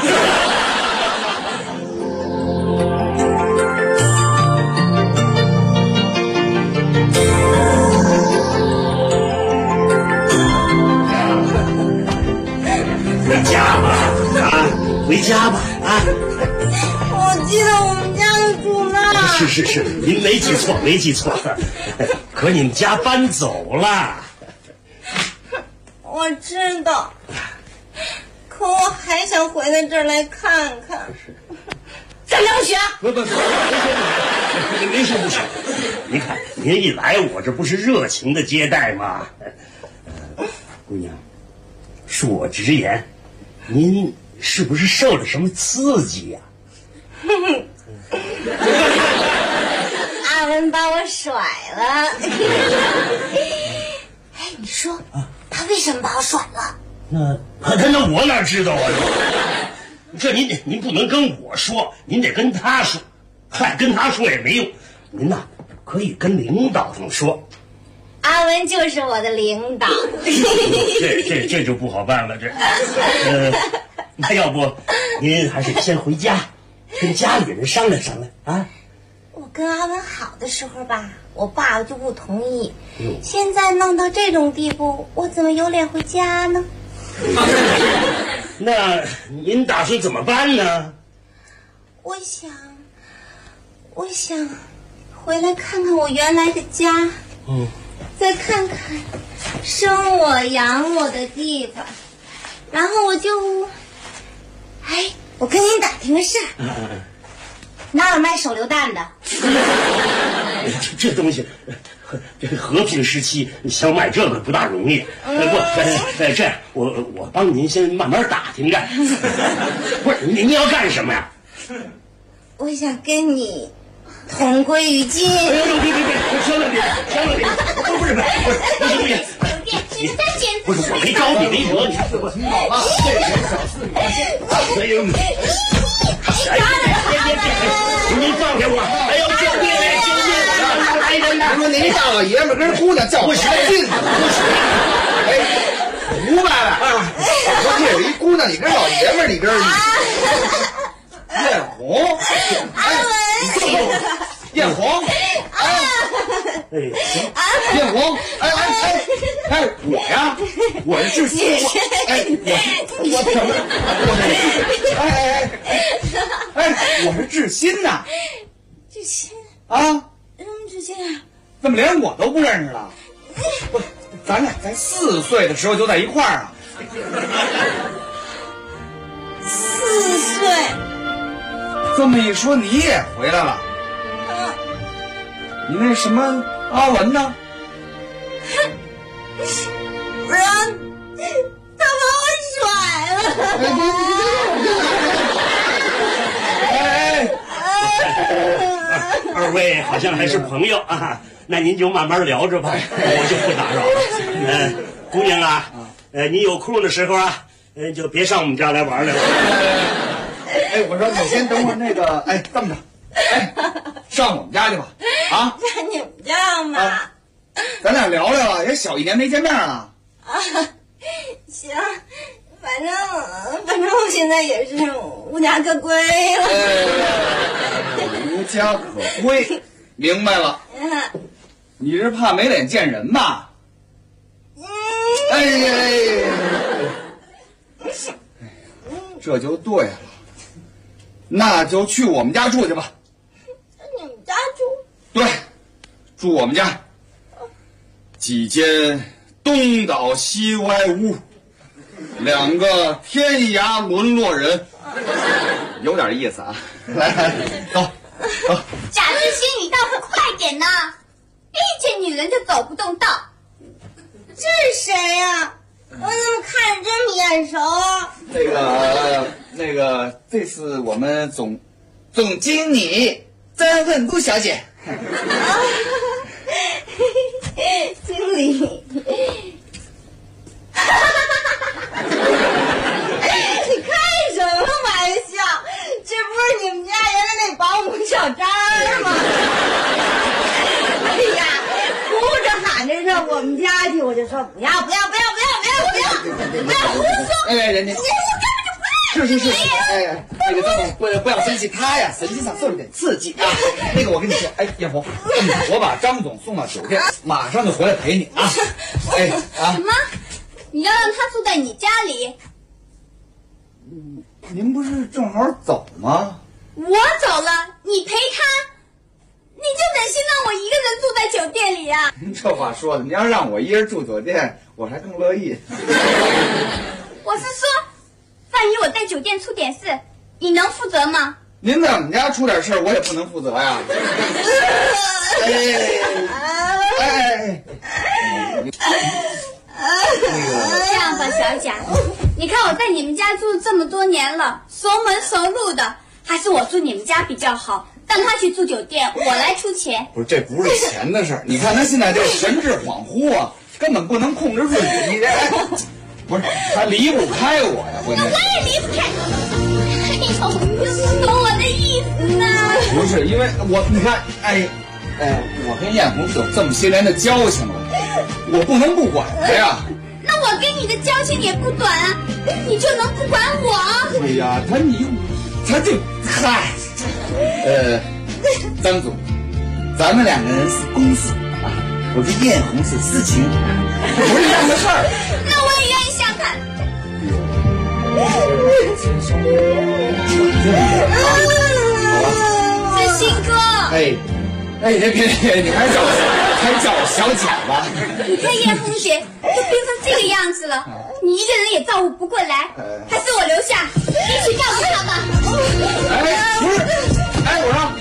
[SPEAKER 3] 回家吧，啊，回家吧，啊！
[SPEAKER 21] 我记得我们家就住那儿。
[SPEAKER 3] 是，您没记错，可你们家搬走了。
[SPEAKER 21] 我知道，可我还想回到这儿来看看。
[SPEAKER 20] 张同学，
[SPEAKER 3] 不，您说不行。您看，您一来，我这不是热情的接待吗？姑娘，恕我直言，您是不是受了什么刺激呀？
[SPEAKER 21] 阿文把我甩了。哎，你说他为什么把我甩了？
[SPEAKER 3] 那我哪知道啊？这您不能跟我说，您得跟他说。嗨，跟他说也没用，您呐可以跟领导这么说。
[SPEAKER 21] 阿文就是我的领导。
[SPEAKER 3] 这就不好办了，那要不您还是先回家，跟家里人商量商量啊。
[SPEAKER 21] 我跟阿文好的时候吧，我爸就不同意。现在弄到这种地步，我怎么有脸回家呢？
[SPEAKER 3] 那您打算怎么办呢？
[SPEAKER 21] 我想回来看看我原来的家，再看看生我养我的地方，然后我跟您打听个事儿，哪有卖手榴弹的？
[SPEAKER 3] 这东西，这个和平时期想买这个不大容易。这样，我帮您先慢慢打听着。不是，您要干什么呀？
[SPEAKER 21] 我想跟你同归于尽。
[SPEAKER 3] 别，千万别！不是，不是，我没招你，没惹你。您放开我！哎呦，救命！
[SPEAKER 16] 我说您大老爷们跟姑娘较什么劲呢？不明白了啊！我说这有一姑娘，你跟老爷们，你跟艳红，艳红，艳红，我呀，我是我怎么？我是志新呐。
[SPEAKER 21] 志新
[SPEAKER 16] 啊？
[SPEAKER 21] 什么志新啊？
[SPEAKER 16] 怎么连我都不认识了？不，咱俩在4岁的时候就在一块儿啊。
[SPEAKER 21] 4岁。
[SPEAKER 16] 这么一说，你也回来了。你那什么阿文呢？
[SPEAKER 21] 不然他把我甩了。
[SPEAKER 3] 二位好像还是朋友啊，那您就慢慢聊着吧，我就不打扰了。姑娘啊，你有空的时候啊，就别上我们家来玩来了。
[SPEAKER 16] 我说你先等会儿，那个，这么着，上我们家去吧，啊？
[SPEAKER 21] 在你们家嘛？
[SPEAKER 16] 咱俩聊聊啊，也小1年没见面了。
[SPEAKER 21] 行，反正我现在也是无家可归了。
[SPEAKER 16] 无家可归，明白了。你是怕没脸见人吧？这就对了，那就去我们家住去吧。
[SPEAKER 21] 你们家住？
[SPEAKER 16] 对，住我们家，几间东倒西歪屋，2个天涯沦落人。 有点意思啊。来，走。
[SPEAKER 21] 贾志新，你倒是快点呐！一见女人就走不动道。这是谁呀？我怎么看着真眼熟啊？
[SPEAKER 16] 那个，这是我们总经理曾问姑小姐。
[SPEAKER 21] 经理。你开什么玩笑？这不是你们家原来那保姆小张吗？哎呀，哭着喊着上我们家去，我就说不要胡说！
[SPEAKER 16] 哎，人家，是，哎，那个张总不要生气，他呀神经上受了点刺激啊。那个我跟你说，哎，艳红，我把张总送到酒店，马上就回来陪你啊。哎啊，
[SPEAKER 21] 什么？你要让他住在你家里？
[SPEAKER 16] 您不是正好走吗？
[SPEAKER 21] 我走了，你陪他，你就忍心让我一个人住在酒店里呀？
[SPEAKER 16] 您这话说的，你要让我一人住酒店，我还更乐意。
[SPEAKER 21] 我是说，万一我在酒店出点事，你能负责吗？
[SPEAKER 16] 您在我们家出点事，我也不能负责呀。
[SPEAKER 21] 这样吧，小贾，你看我在你们家住这么多年了，熟门熟路的，还是我住你们家比较好。让他去住酒店，我来出钱。
[SPEAKER 16] 不是，这不是钱的事儿。你看他现在这神志恍惚啊，根本不能控制自己。不是，他离不开我呀，
[SPEAKER 21] 那我也离不开。你懂我的意思呢？
[SPEAKER 16] 不是，因为你看，我跟艳红有这么些年的交情了，我不能不管他呀。
[SPEAKER 21] 那我跟你的交情也不短啊，你就能不管我？
[SPEAKER 16] 哎呀，他就嗨。张总，咱们两个人是公事啊，我跟艳红是私情，不是一样的事儿。
[SPEAKER 21] 那我也愿意相看。志新哥，
[SPEAKER 16] 你还叫我小贾吧？
[SPEAKER 21] 你看艳红姐都病成这个样子了，你一个人也照顾不过来，还是我留下一起照顾她吧。
[SPEAKER 16] 不是，我说，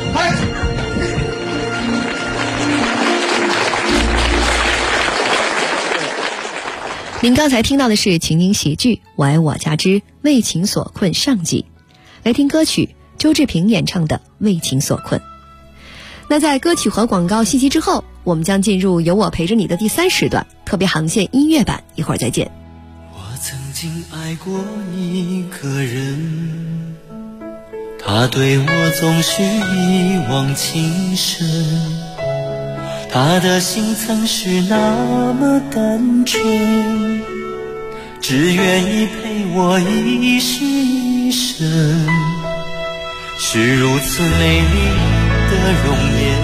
[SPEAKER 6] 您刚才听到的是情景喜剧《我爱我家之为情所困》上集，来听歌曲周志平演唱的《为情所困》。那在歌曲和广告信息之后，我们将进入有我陪着你的第3时段特别航线音乐版，一会儿再见。
[SPEAKER 13] 我曾经爱过一个人，他对我总是一往情深，他的心曾是那么单纯，只愿意陪我一世一生，是如此美丽的容颜，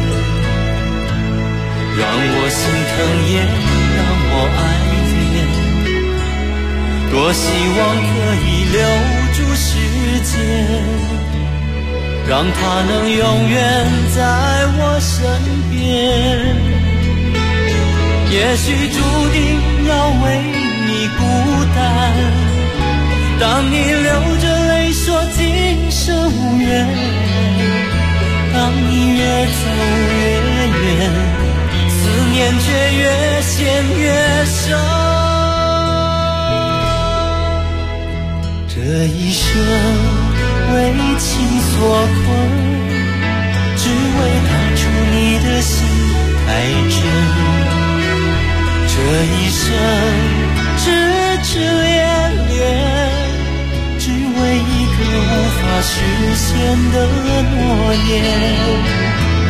[SPEAKER 13] 让我心疼也让我爱恋，多希望可以留住时间，让他能永远在我身边，也许注定要为你孤单，当你流着泪说今生无缘，当你越走越远，思念却越陷越深，这一生为情所困，只为当初你的心太真，这一生痴痴恋恋，只为一个无法实现的诺言，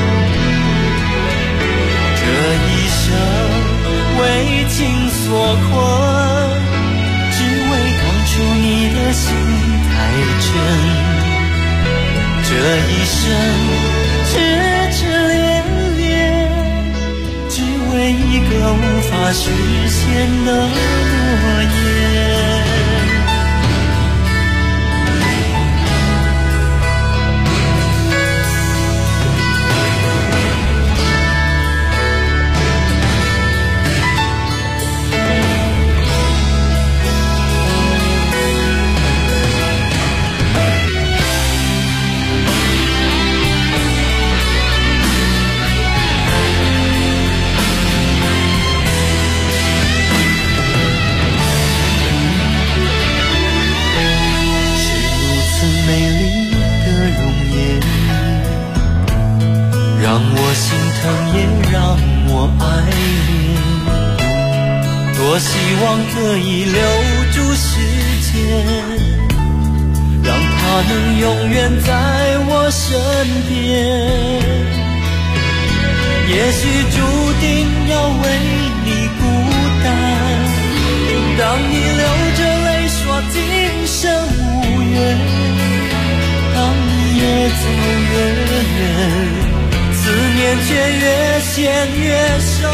[SPEAKER 13] 这一生为情所困，只为当初你的心太真，这一生痴痴恋恋，只为一个无法实现的诺言。 也让我爱恋。多希望可以留住时间，让它能永远在我身边。也许注定要为你孤单，当你流着泪说今生无缘，当你越走越远，思念却越陷越深。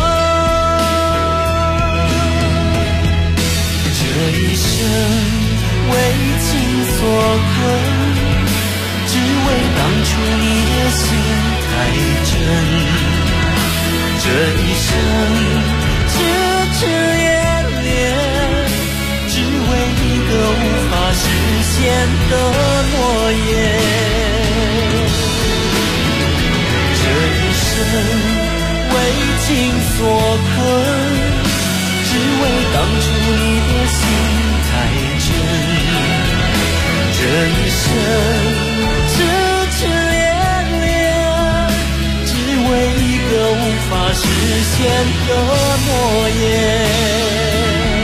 [SPEAKER 13] 这一生为情所困，只为当初你的心太真。这一生痴痴恋恋，只为一个无法实现的诺言。这一生为情所困，只为当初你的心太真。这一生痴痴恋恋，只为一个无法实现的诺言。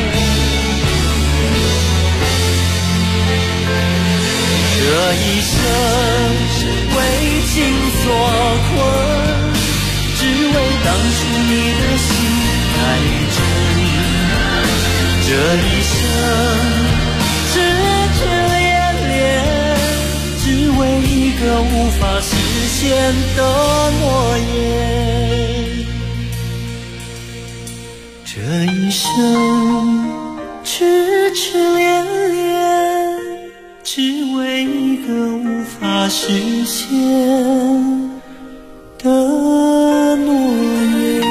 [SPEAKER 13] 这一生为情所困，只为当初你的心太真。这一生痴痴恋恋，只为一个无法实现的诺言。这一生痴痴恋恋，只为一个无法实现的诺言。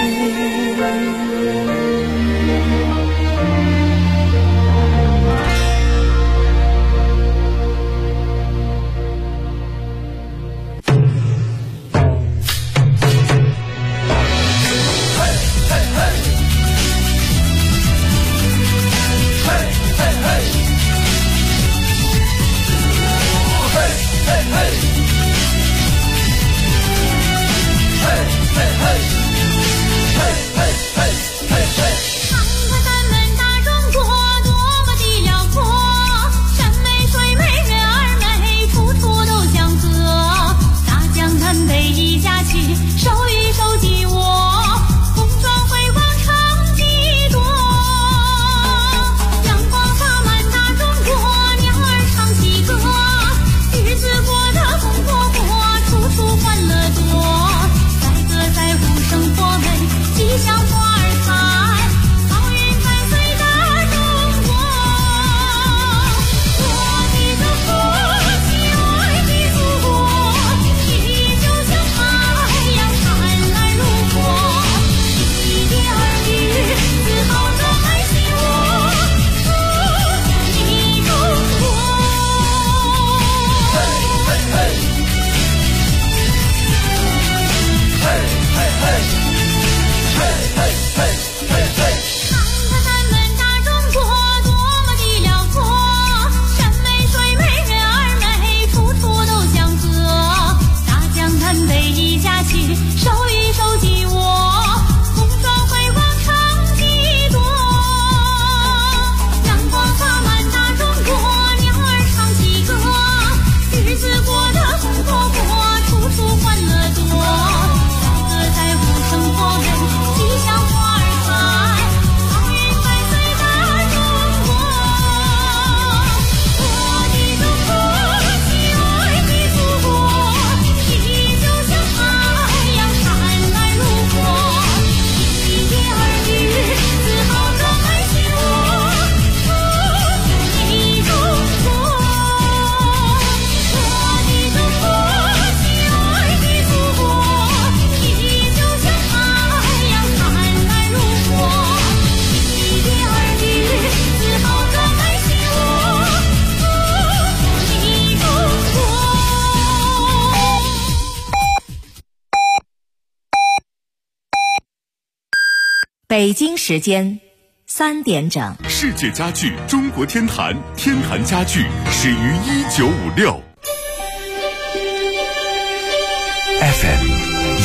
[SPEAKER 6] 北京时间3点整。
[SPEAKER 4] 世界家具中国天坛，天坛家具始于1956。
[SPEAKER 5] FM10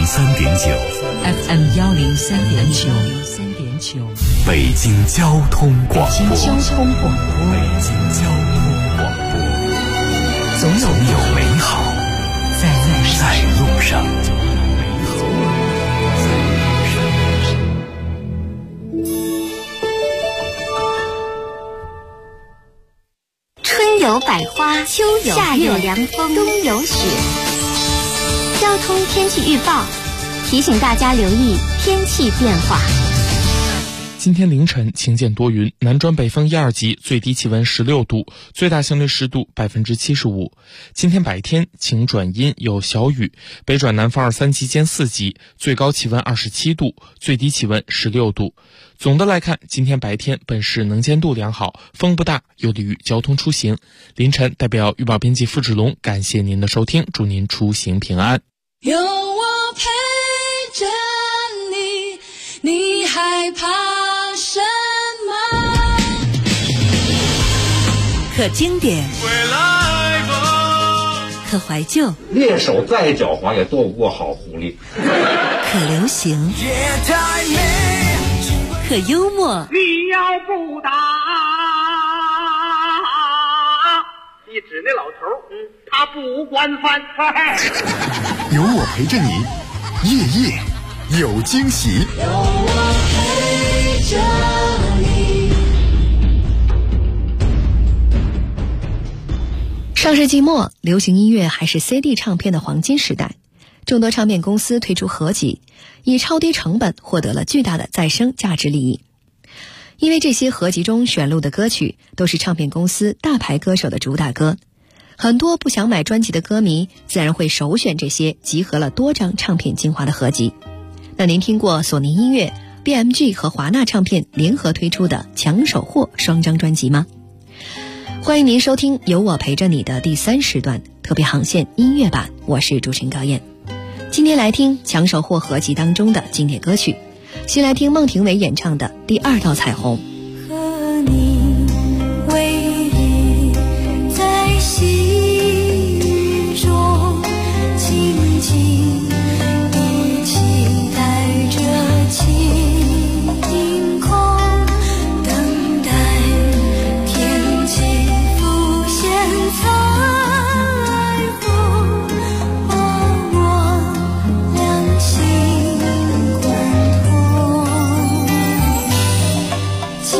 [SPEAKER 5] 103.9
[SPEAKER 1] FM103.9
[SPEAKER 5] 北京交通广播，
[SPEAKER 1] 北京交通广播，总有美好在路上。
[SPEAKER 7] 春有百花，秋有夏有凉风，冬有雪。交通天气预报提醒大家留意天气变化。
[SPEAKER 8] 今天凌晨晴间多云，南转北风1、2级，最低气温16度，最大相对湿度75%。今天白天晴转阴，有小雨，北转南风2、3级间4级，最高气温27度，最低气温16度。总的来看，今天白天本市能见度良好，风不大，有利于交通出行。凌晨代表预报编辑付志龙，感谢您的收听，祝您出行平安。
[SPEAKER 9] 有我陪着你，你害怕什么？
[SPEAKER 14] 可经典，可怀旧，
[SPEAKER 10] 猎手再狡猾也斗不过好狐狸。
[SPEAKER 14] 可流行，可幽默。
[SPEAKER 11] 你要不打，一指那老头，他不惯犯。
[SPEAKER 4] 有我陪着你，夜夜有惊喜。
[SPEAKER 9] 有我陪着你。
[SPEAKER 6] 上世纪末，流行音乐还是 CD 唱片的黄金时代，众多唱片公司推出合集，以超低成本获得了巨大的再生价值利益。因为这些合集中选录的歌曲都是唱片公司大牌歌手的主打歌，很多不想买专辑的歌迷自然会首选这些集合了多张唱片精华的合集。那您听过索尼音乐、BMG 和华纳唱片联合推出的抢手货双张专辑吗？欢迎您收听有我陪着你的第3时段特别航线音乐版，我是主持人高燕。今天来听抢手货合集当中的经典歌曲，先来听孟庭苇演唱的《第2道彩虹》。
[SPEAKER 9] 和你偎依在细雨中，静静一起带着晴空，等待天气浮现灿烂后，把我两心共同。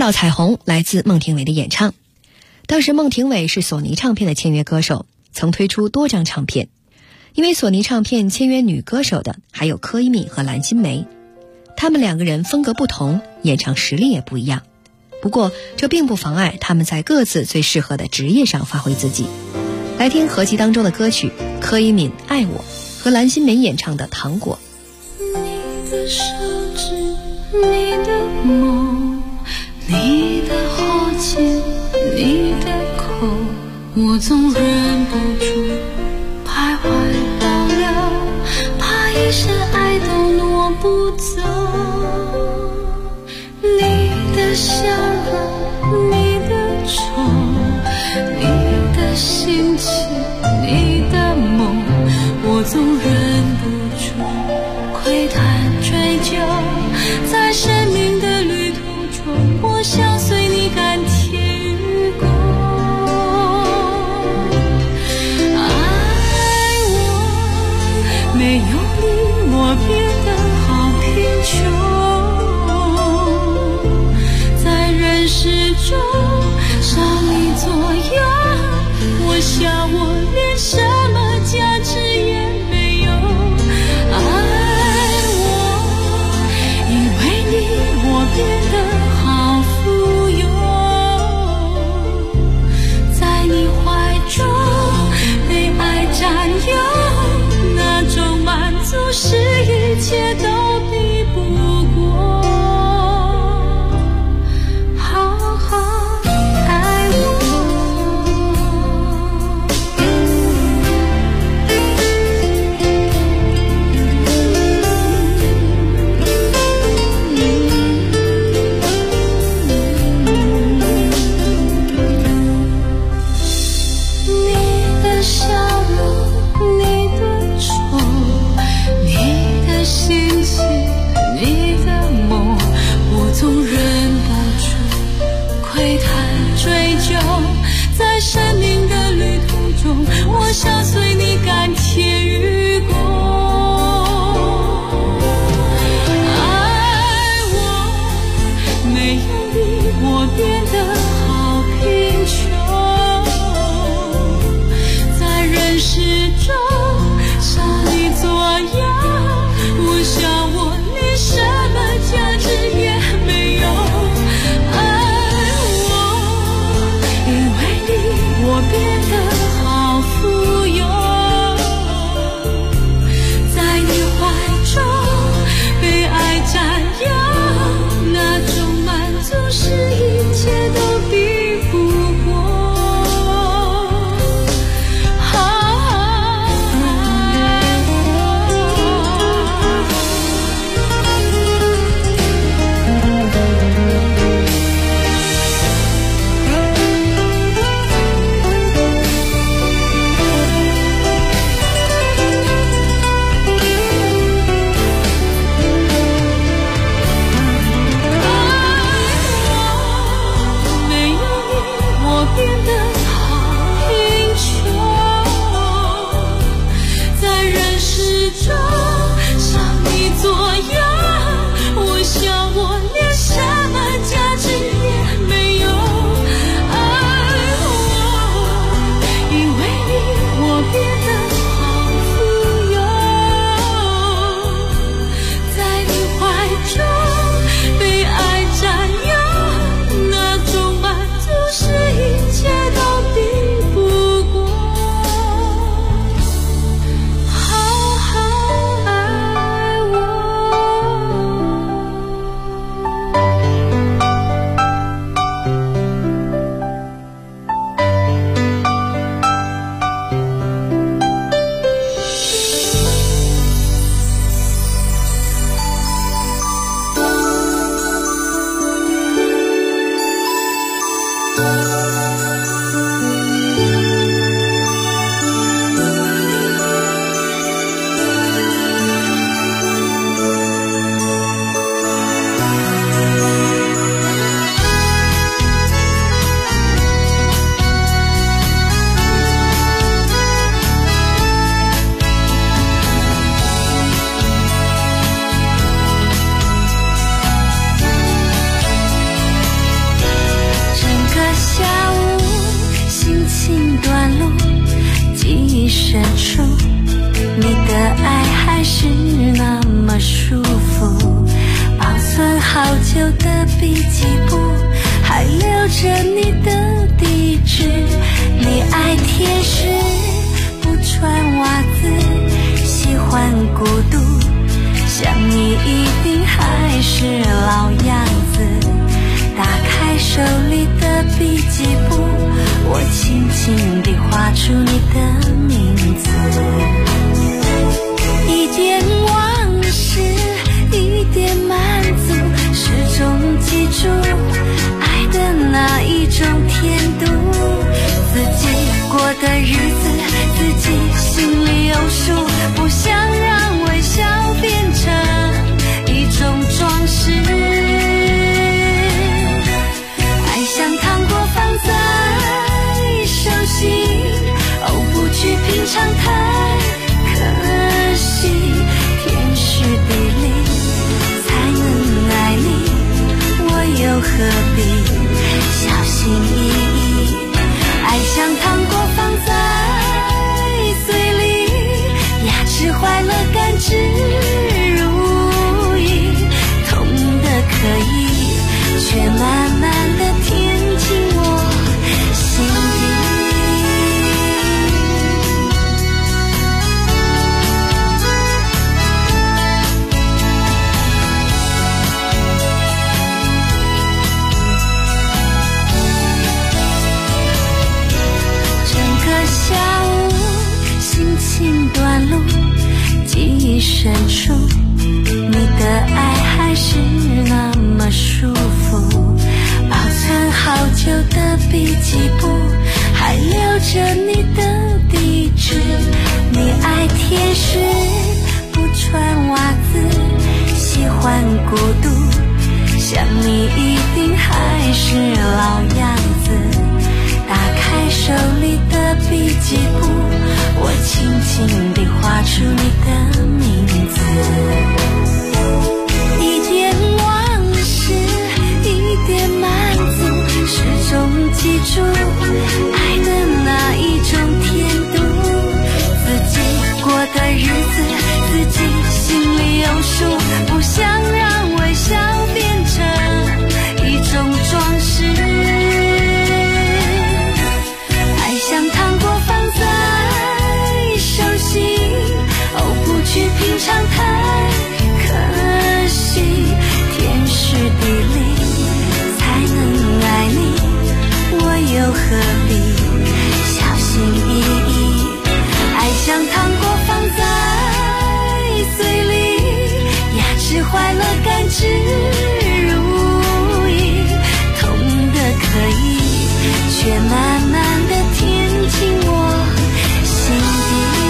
[SPEAKER 6] 道彩虹来自孟庭苇的演唱。当时孟庭苇是索尼唱片的签约歌手，曾推出多张唱片。因为索尼唱片签约女歌手的还有柯以敏和蓝心湄，他们两个人风格不同，演唱实力也不一样。不过这并不妨碍他们在各自最适合的职业上发挥自己。来听合集当中的歌曲，柯以敏《爱我》和蓝心湄演唱的《糖果》。
[SPEAKER 9] 你的手指，你的梦，你的豪气，你的口，我总忍不住徘徊逗留，怕一生爱都挪不走。你的笑容，你的愁，你的心情，你的梦，我总忍不住窥探追究。在生命的旅途中，我想随你甘甜与共。没有你我变得好贫穷，在人世中少你左右，我想我连什么价值也没有。爱我，因为你我变得好富有，在你怀中被爱占有，那种满足是一切都比不过。好好爱我。你的笑容，你的愁，你的心情，你的梦，我总忍不住窥探追究。在生命的旅途中，我想随你甘甜与共。爱我，没有你我变得好贫穷，在人世中少你左右，我想我连什么价值也没有。爱我，因为你我变得好富有， 深处，你的爱还是那么舒服，保存好久的笔记簿，还留着你的地址。你爱甜食，不穿袜子，喜欢孤独，想你一定还是老样子。打开手里的笔记簿，我轻轻地画出你的名字。一点往事，一点满足，始终记住爱的那一种甜度。自己过的日子，自己心里有数，不想让微笑变成一种装饰。爱像糖果放在手心，不去品尝太可惜，天时地利才能爱你，我又何必小心翼翼。爱像糖果放在嘴里，牙齿坏了甘之如饴，痛的可以，却慢慢地填进我心底。下午心情短路，记忆深处，你的爱还是那么舒服，保存好久的笔记簿，还留着你的地址。你爱甜食，不穿袜子，喜欢孤独，想你一定还是老样子。打开手里的笔记簿，我轻轻地画出你的名字。一点往事，一点满足，始终记住爱的那一种甜度。自己过的日子，自己心里有数，不想让微笑变成一种装饰。像糖果放在手心，不去品尝太可惜，天时地利才能爱你，我又何必小心翼翼。爱像糖果放在嘴里，牙齿坏了甘之如饴，痛的可以，却慢慢地填进我心底。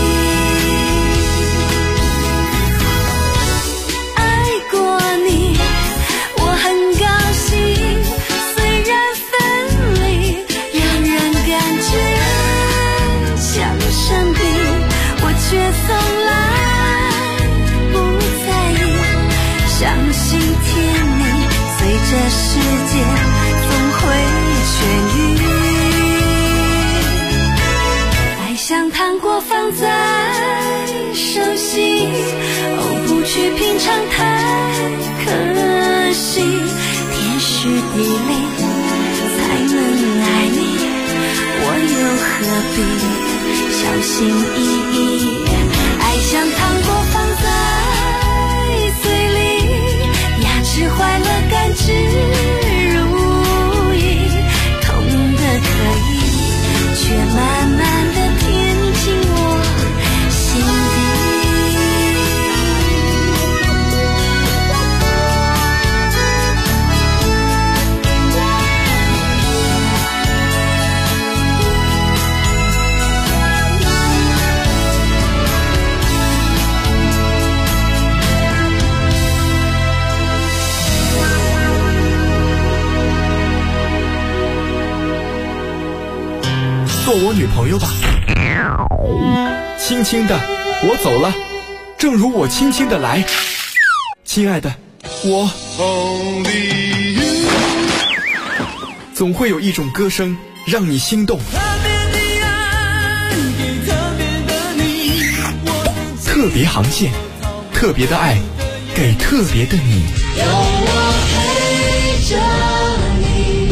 [SPEAKER 9] 爱过你，我很高兴，虽然分离，让人感觉像生病，我却从来不在意，相信甜蜜随着时间总会痊愈。像糖果放在手心，不去品尝太可惜，天时地利才能爱你，我又何必小心翼翼。爱像糖果放在嘴里，牙齿坏了甘之如饴，痛的可以，却慢慢地
[SPEAKER 12] 做我女朋友吧。轻轻的，我走了，正如我轻轻的来。亲爱的，我总会有一种歌声让你心动。
[SPEAKER 13] 特别的爱给特别
[SPEAKER 12] 特别航线，特别的爱，给特别的你。
[SPEAKER 9] 有我陪着你。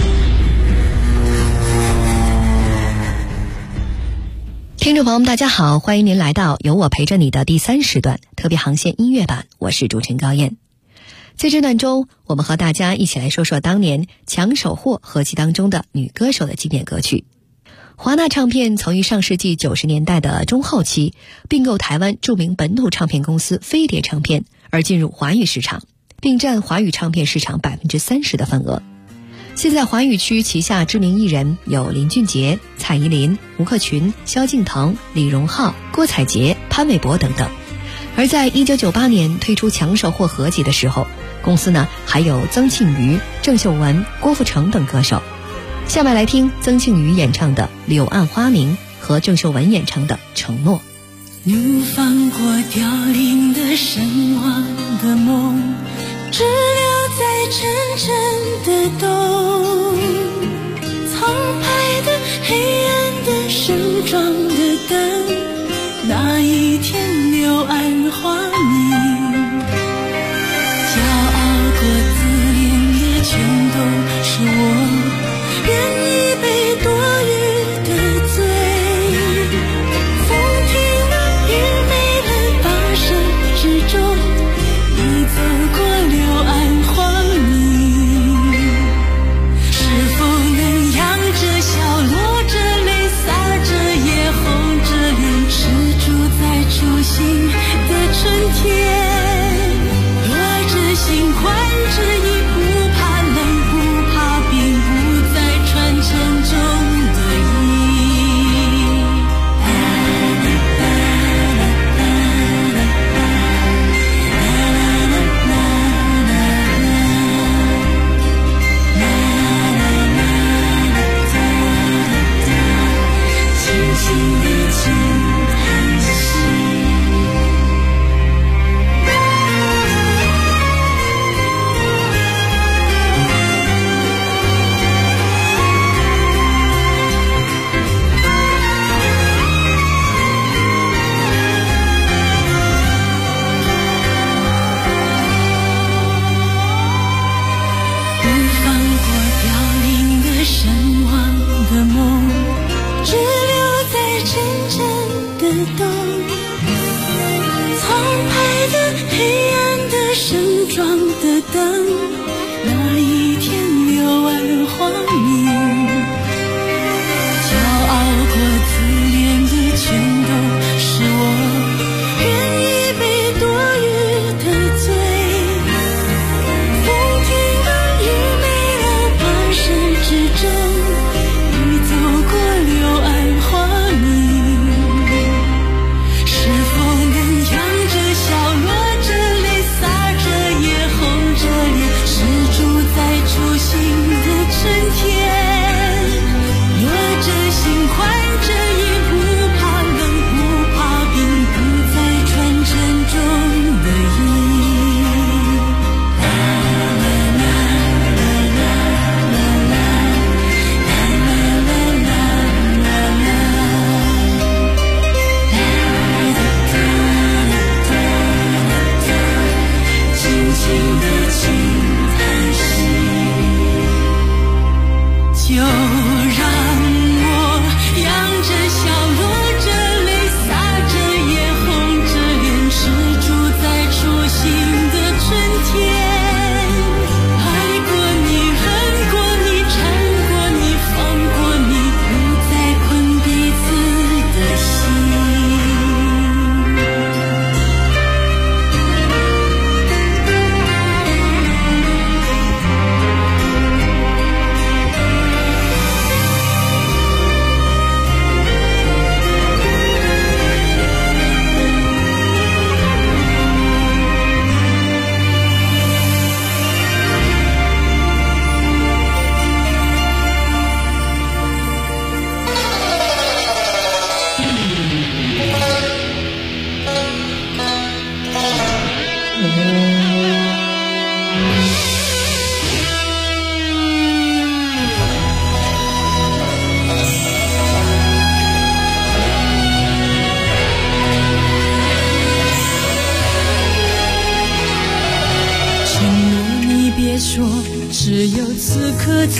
[SPEAKER 6] 听众朋友们，大家好，欢迎您来到有我陪着你的第3时段特别航线音乐版，我是主持人高燕。在这段中，我们和大家一起来说说当年抢手货合集当中的女歌手的经典歌曲。华纳唱片曾于上世纪90年代的中后期并购台湾著名本土唱片公司飞碟唱片，而进入华语市场，并占华语唱片市场30%的份额。现在华语区旗下知名艺人有林俊杰、蔡依林、吴克群、萧敬腾、李荣浩、郭采洁、潘玮柏等等。而在1998年推出抢手货合集的时候，公司呢还有曾庆瑜、郑秀文、郭富城等歌手。下面来听曾庆瑜演唱的《柳暗花明》和郑秀文演唱的《承诺》。
[SPEAKER 9] 怒放过凋零的神往的梦，只留在沉沉的洞，苍白的黑暗的盛装的灯，那一天柳暗花明，骄傲过自恋也全都是我，愿一杯多余的醉，风停了，雨没了，跋涉之中，你走过柳暗花明，是否能扬着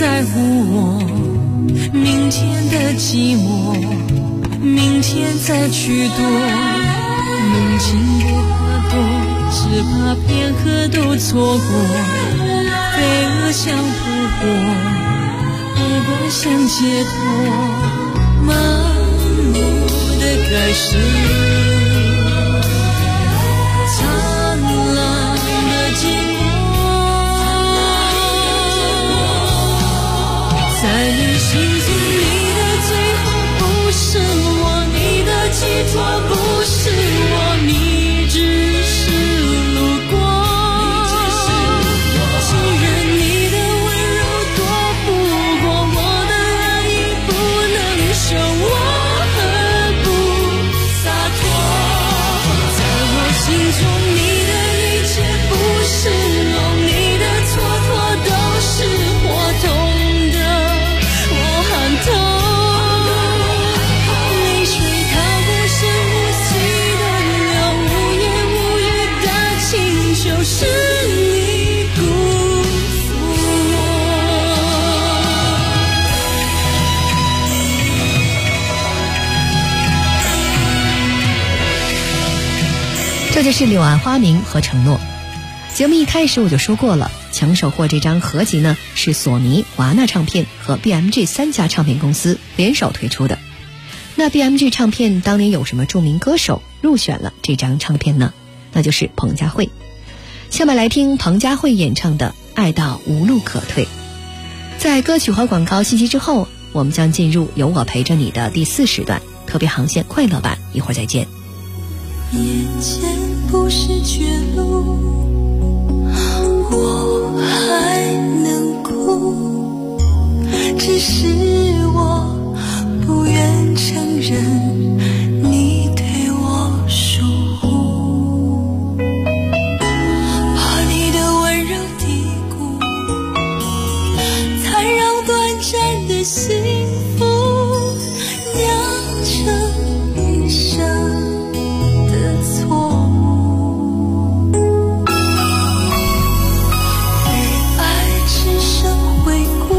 [SPEAKER 9] 在乎我明天的寂寞，明天再去躲，能经过花朵，只怕片刻都错过，飞蛾想扑火，不过想解脱，盲目的开始，灿烂的经过，在你心中，你的最后不是我，你的寄托不是我，你只是路过。既然你的温柔躲不过我的爱意，不能受，我何不洒脱？在我心中，你的一切不是梦，你的蹉跎都是活痛的我喊痛，泪水它不是呼吸的流，无言无语的请求是你辜负我。
[SPEAKER 6] 这就是柳暗花明和承诺。节目一开始我就说过了，抢手货这张合集呢是索尼、华纳唱片和 BMG 3家唱片公司联手推出的。那 BMG 唱片当年有什么著名歌手入选了这张唱片呢？那就是彭佳慧。下面来听彭佳慧演唱的《爱到无路可退》。在歌曲和广告信息之后，我们将进入有我陪着你的第4时段特别航线快乐版，一会儿再见。
[SPEAKER 9] 眼前不是绝路，我还能哭，只是我不愿承认你对我疏忽，把你的温柔低估，才让短暂的幸福酿成一生的错误。为爱只剩回顾，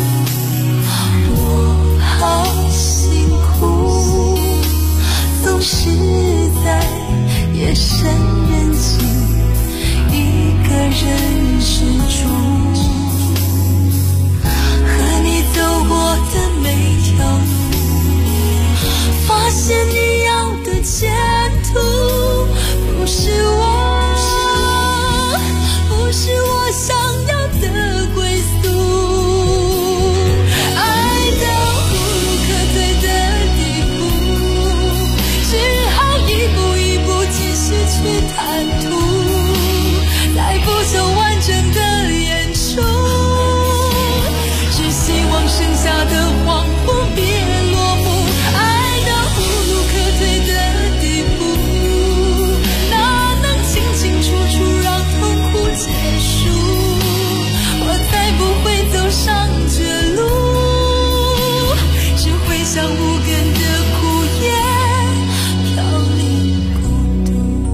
[SPEAKER 9] 我好辛苦，总是在夜深人静一个人失主，和你走过的每条路，发现你要的前途不是我，不是我想要的归宿，爱到无路可退的地步，只好一步一步继续去坦途，再不求完整的演出，只希望剩下的恍惚别落幕，爱到无路可退的地步，哪能清清楚楚让痛苦结束，我才不会走上绝路，只会像无根的枯叶飘零孤独。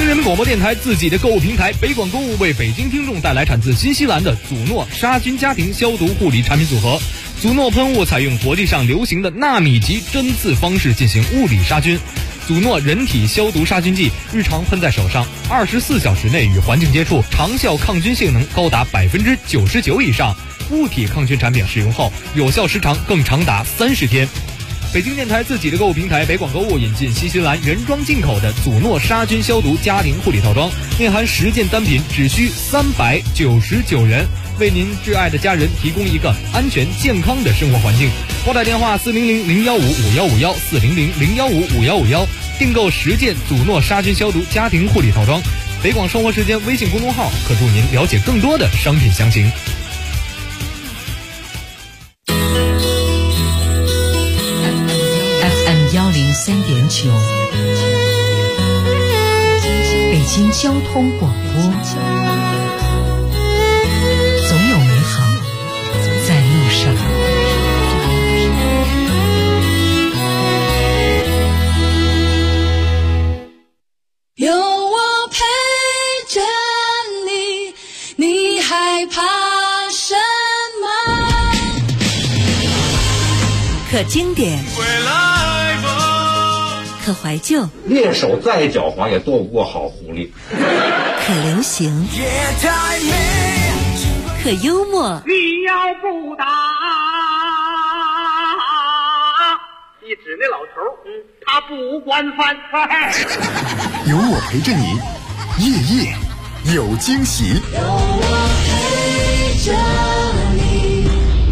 [SPEAKER 2] 人民广播电台自己的购物平台北广购物为北京听众带来产自新西兰的祖诺杀菌家庭消毒护理产品组合。祖诺喷雾采用国际上流行的纳米级针刺方式进行物理杀菌。祖诺人体消毒杀菌剂日常喷在手上，24小时内与环境接触，长效抗菌性能高达99%以上。物体抗菌产品使用后，有效时长更长达30天。北京电台自己的购物平台北广购物引进新西兰原装进口的祖诺杀菌消毒家庭护理套装，内含10件单品，只需399元，为您挚爱的家人提供一个安全健康的生活环境。拨打电话400-015-5151 400-015-5151，订购10件祖诺杀菌消毒家庭护理套装。北广生活时间微信公众号可助您了解更多的商品详情。
[SPEAKER 1] 103.9，北京交通广播，总有美好在路上。
[SPEAKER 9] 有我陪着你，你害怕什么？
[SPEAKER 14] 可经典，可怀旧，
[SPEAKER 10] 猎手再狡猾也斗不过好狐狸。
[SPEAKER 14] 可流行，可幽默。
[SPEAKER 11] 你要不打，一指那老头，他不惯犯。
[SPEAKER 4] 有我陪着你，夜夜有惊喜。
[SPEAKER 9] 有我陪着你。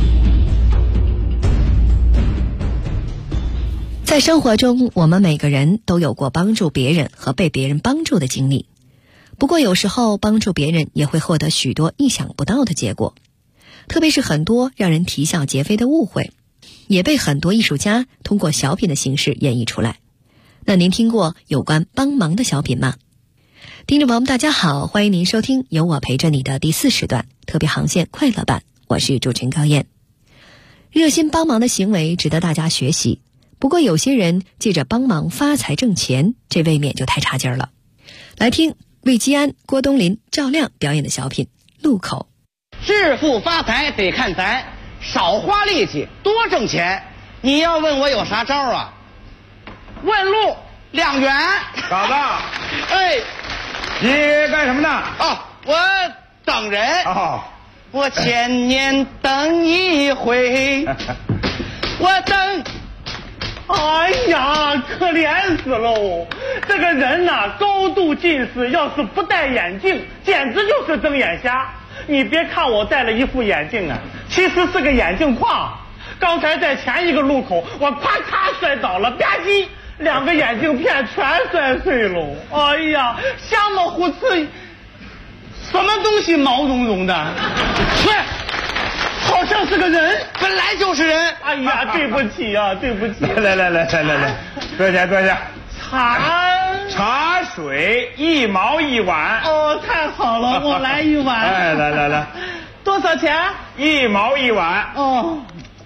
[SPEAKER 6] 在生活中，我们每个人都有过帮助别人和被别人帮助的经历。不过有时候帮助别人也会获得许多意想不到的结果，特别是很多让人啼笑皆非的误会，也被很多艺术家通过小品的形式演绎出来。那您听过有关帮忙的小品吗？听众朋友们大家好，欢迎您收听有我陪着你的第4时段特别航线快乐版，我是主持人高燕。热心帮忙的行为值得大家学习，不过有些人借着帮忙发财挣钱，这未免就太差劲了。来听魏基安、郭冬临、赵亮表演的小品《路口》。
[SPEAKER 22] 致富发财得看咱，少花力气多挣钱。你要问我有啥招啊？问路2元。
[SPEAKER 23] 嫂子，
[SPEAKER 22] 哎，
[SPEAKER 23] 你干什么呢？
[SPEAKER 22] 哦，我等人。
[SPEAKER 23] 哦，
[SPEAKER 22] 我千年等一回，我等。
[SPEAKER 11] 哎呀，可怜死喽！这个人呐，高度近视，要是不戴眼镜，简直就是睁眼瞎。你别看我戴了一副眼镜啊，其实是个眼镜框。刚才在前一个路口，我啪嚓摔倒了，吧唧，2个眼镜片全摔碎喽。哎呀，瞎么胡刺，什么东西毛茸茸的？对。好像是个人，
[SPEAKER 22] 本来就是人。
[SPEAKER 11] 哎呀，对不起啊，对不起。
[SPEAKER 23] 来，坐下。茶水1毛1碗。
[SPEAKER 11] 哦，太好了，我来1碗。
[SPEAKER 23] 哎，来。
[SPEAKER 11] 多少钱
[SPEAKER 23] ？1毛1碗。
[SPEAKER 11] 哦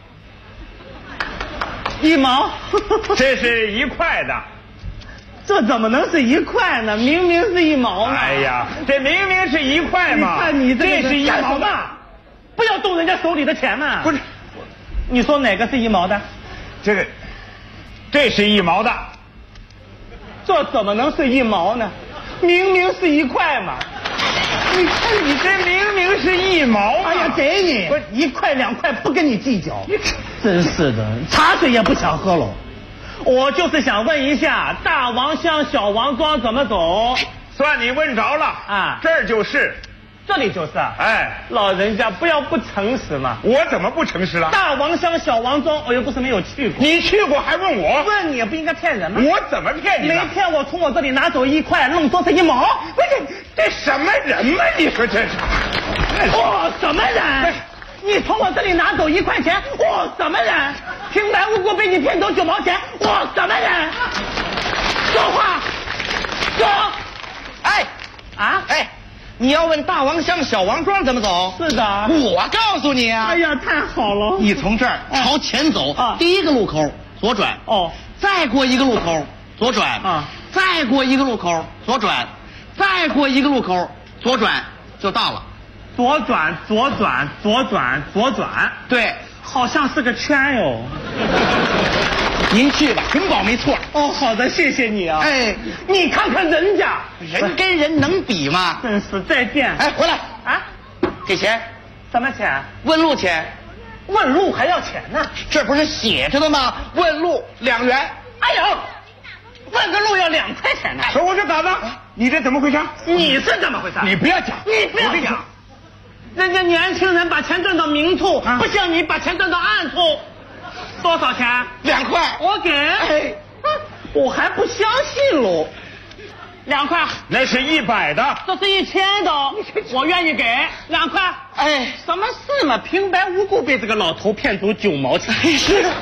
[SPEAKER 11] ，1毛。
[SPEAKER 23] 这是1块的。
[SPEAKER 11] 这怎么能是1块呢？明明是1毛呢。
[SPEAKER 23] 哎呀，这明明是1块嘛。
[SPEAKER 11] 你看你
[SPEAKER 23] 这是1毛
[SPEAKER 11] 嘛。不要动人家手里的钱嘛！
[SPEAKER 23] 不是，
[SPEAKER 11] 你说哪个是1毛的？
[SPEAKER 23] 这是1毛的，
[SPEAKER 11] 这怎么能是1毛呢？明明是1块嘛！
[SPEAKER 23] 你看你这明明是1毛嘛！
[SPEAKER 11] 哎呀，给你1块2块不跟你计较，真是的，茶水也不想喝了。我就是想问一下，大王乡小王庄怎么走？
[SPEAKER 23] 算你问着了啊！这儿就是。
[SPEAKER 11] 这里就是啊！
[SPEAKER 23] 哎，
[SPEAKER 11] 老人家不要不诚实嘛！
[SPEAKER 23] 我怎么不诚实了？
[SPEAKER 11] 大王乡小王庄，我又不是没有去过。
[SPEAKER 23] 你去过还问我？
[SPEAKER 11] 问你也不应该骗人嘛！
[SPEAKER 23] 我怎么骗你？
[SPEAKER 11] 没骗我，从我这里拿走1块，弄说是1毛。
[SPEAKER 23] 不是，这什么人嘛？你说这是？
[SPEAKER 11] 哦，什么人？你从我这里拿走1块钱，我什么人？平白无故被你骗走9毛钱，我什么人？说话，说，
[SPEAKER 22] 哎，啊，哎。你要问大王乡小王庄怎么走？
[SPEAKER 11] 是的，
[SPEAKER 22] 我告诉你啊！
[SPEAKER 11] 哎呀，太好了！
[SPEAKER 22] 你从这儿朝前走，第1个路口左转，
[SPEAKER 11] 哦，
[SPEAKER 22] 再过1个路口左转，再过1个路口左转， 再过一个路口，左转就到了。
[SPEAKER 11] 左转，左转，左转，左转。
[SPEAKER 22] 对，
[SPEAKER 11] 好像是个圈哟。
[SPEAKER 22] 您去吧，准保没错。
[SPEAKER 11] 哦，好的，谢谢你啊。
[SPEAKER 22] 哎，
[SPEAKER 11] 你看看人家，
[SPEAKER 22] 人跟人能比吗？
[SPEAKER 11] 真是再见。
[SPEAKER 22] 哎，回来
[SPEAKER 11] 啊，
[SPEAKER 22] 给钱。
[SPEAKER 11] 什么钱？
[SPEAKER 22] 问路钱。
[SPEAKER 11] 问路还要钱呢？
[SPEAKER 22] 这不是写着的吗？问路2元。
[SPEAKER 11] 哎呦，问个路要2块钱呢。
[SPEAKER 23] 我说嘎子，你这怎么回事？
[SPEAKER 11] 你是怎么回事？
[SPEAKER 23] 你不要讲，
[SPEAKER 11] 你不要讲。人家年轻人把钱挣到明处，不像你把钱挣到暗处。多少钱
[SPEAKER 22] ？2块。
[SPEAKER 11] 我给。
[SPEAKER 22] 哎，
[SPEAKER 11] 我还不相信喽。2块。
[SPEAKER 23] 那是100的。
[SPEAKER 11] 这是1000的，我愿意给2块。
[SPEAKER 22] 哎，
[SPEAKER 11] 什么事嘛？平白无故被这个老头骗走9毛钱。
[SPEAKER 22] 是的，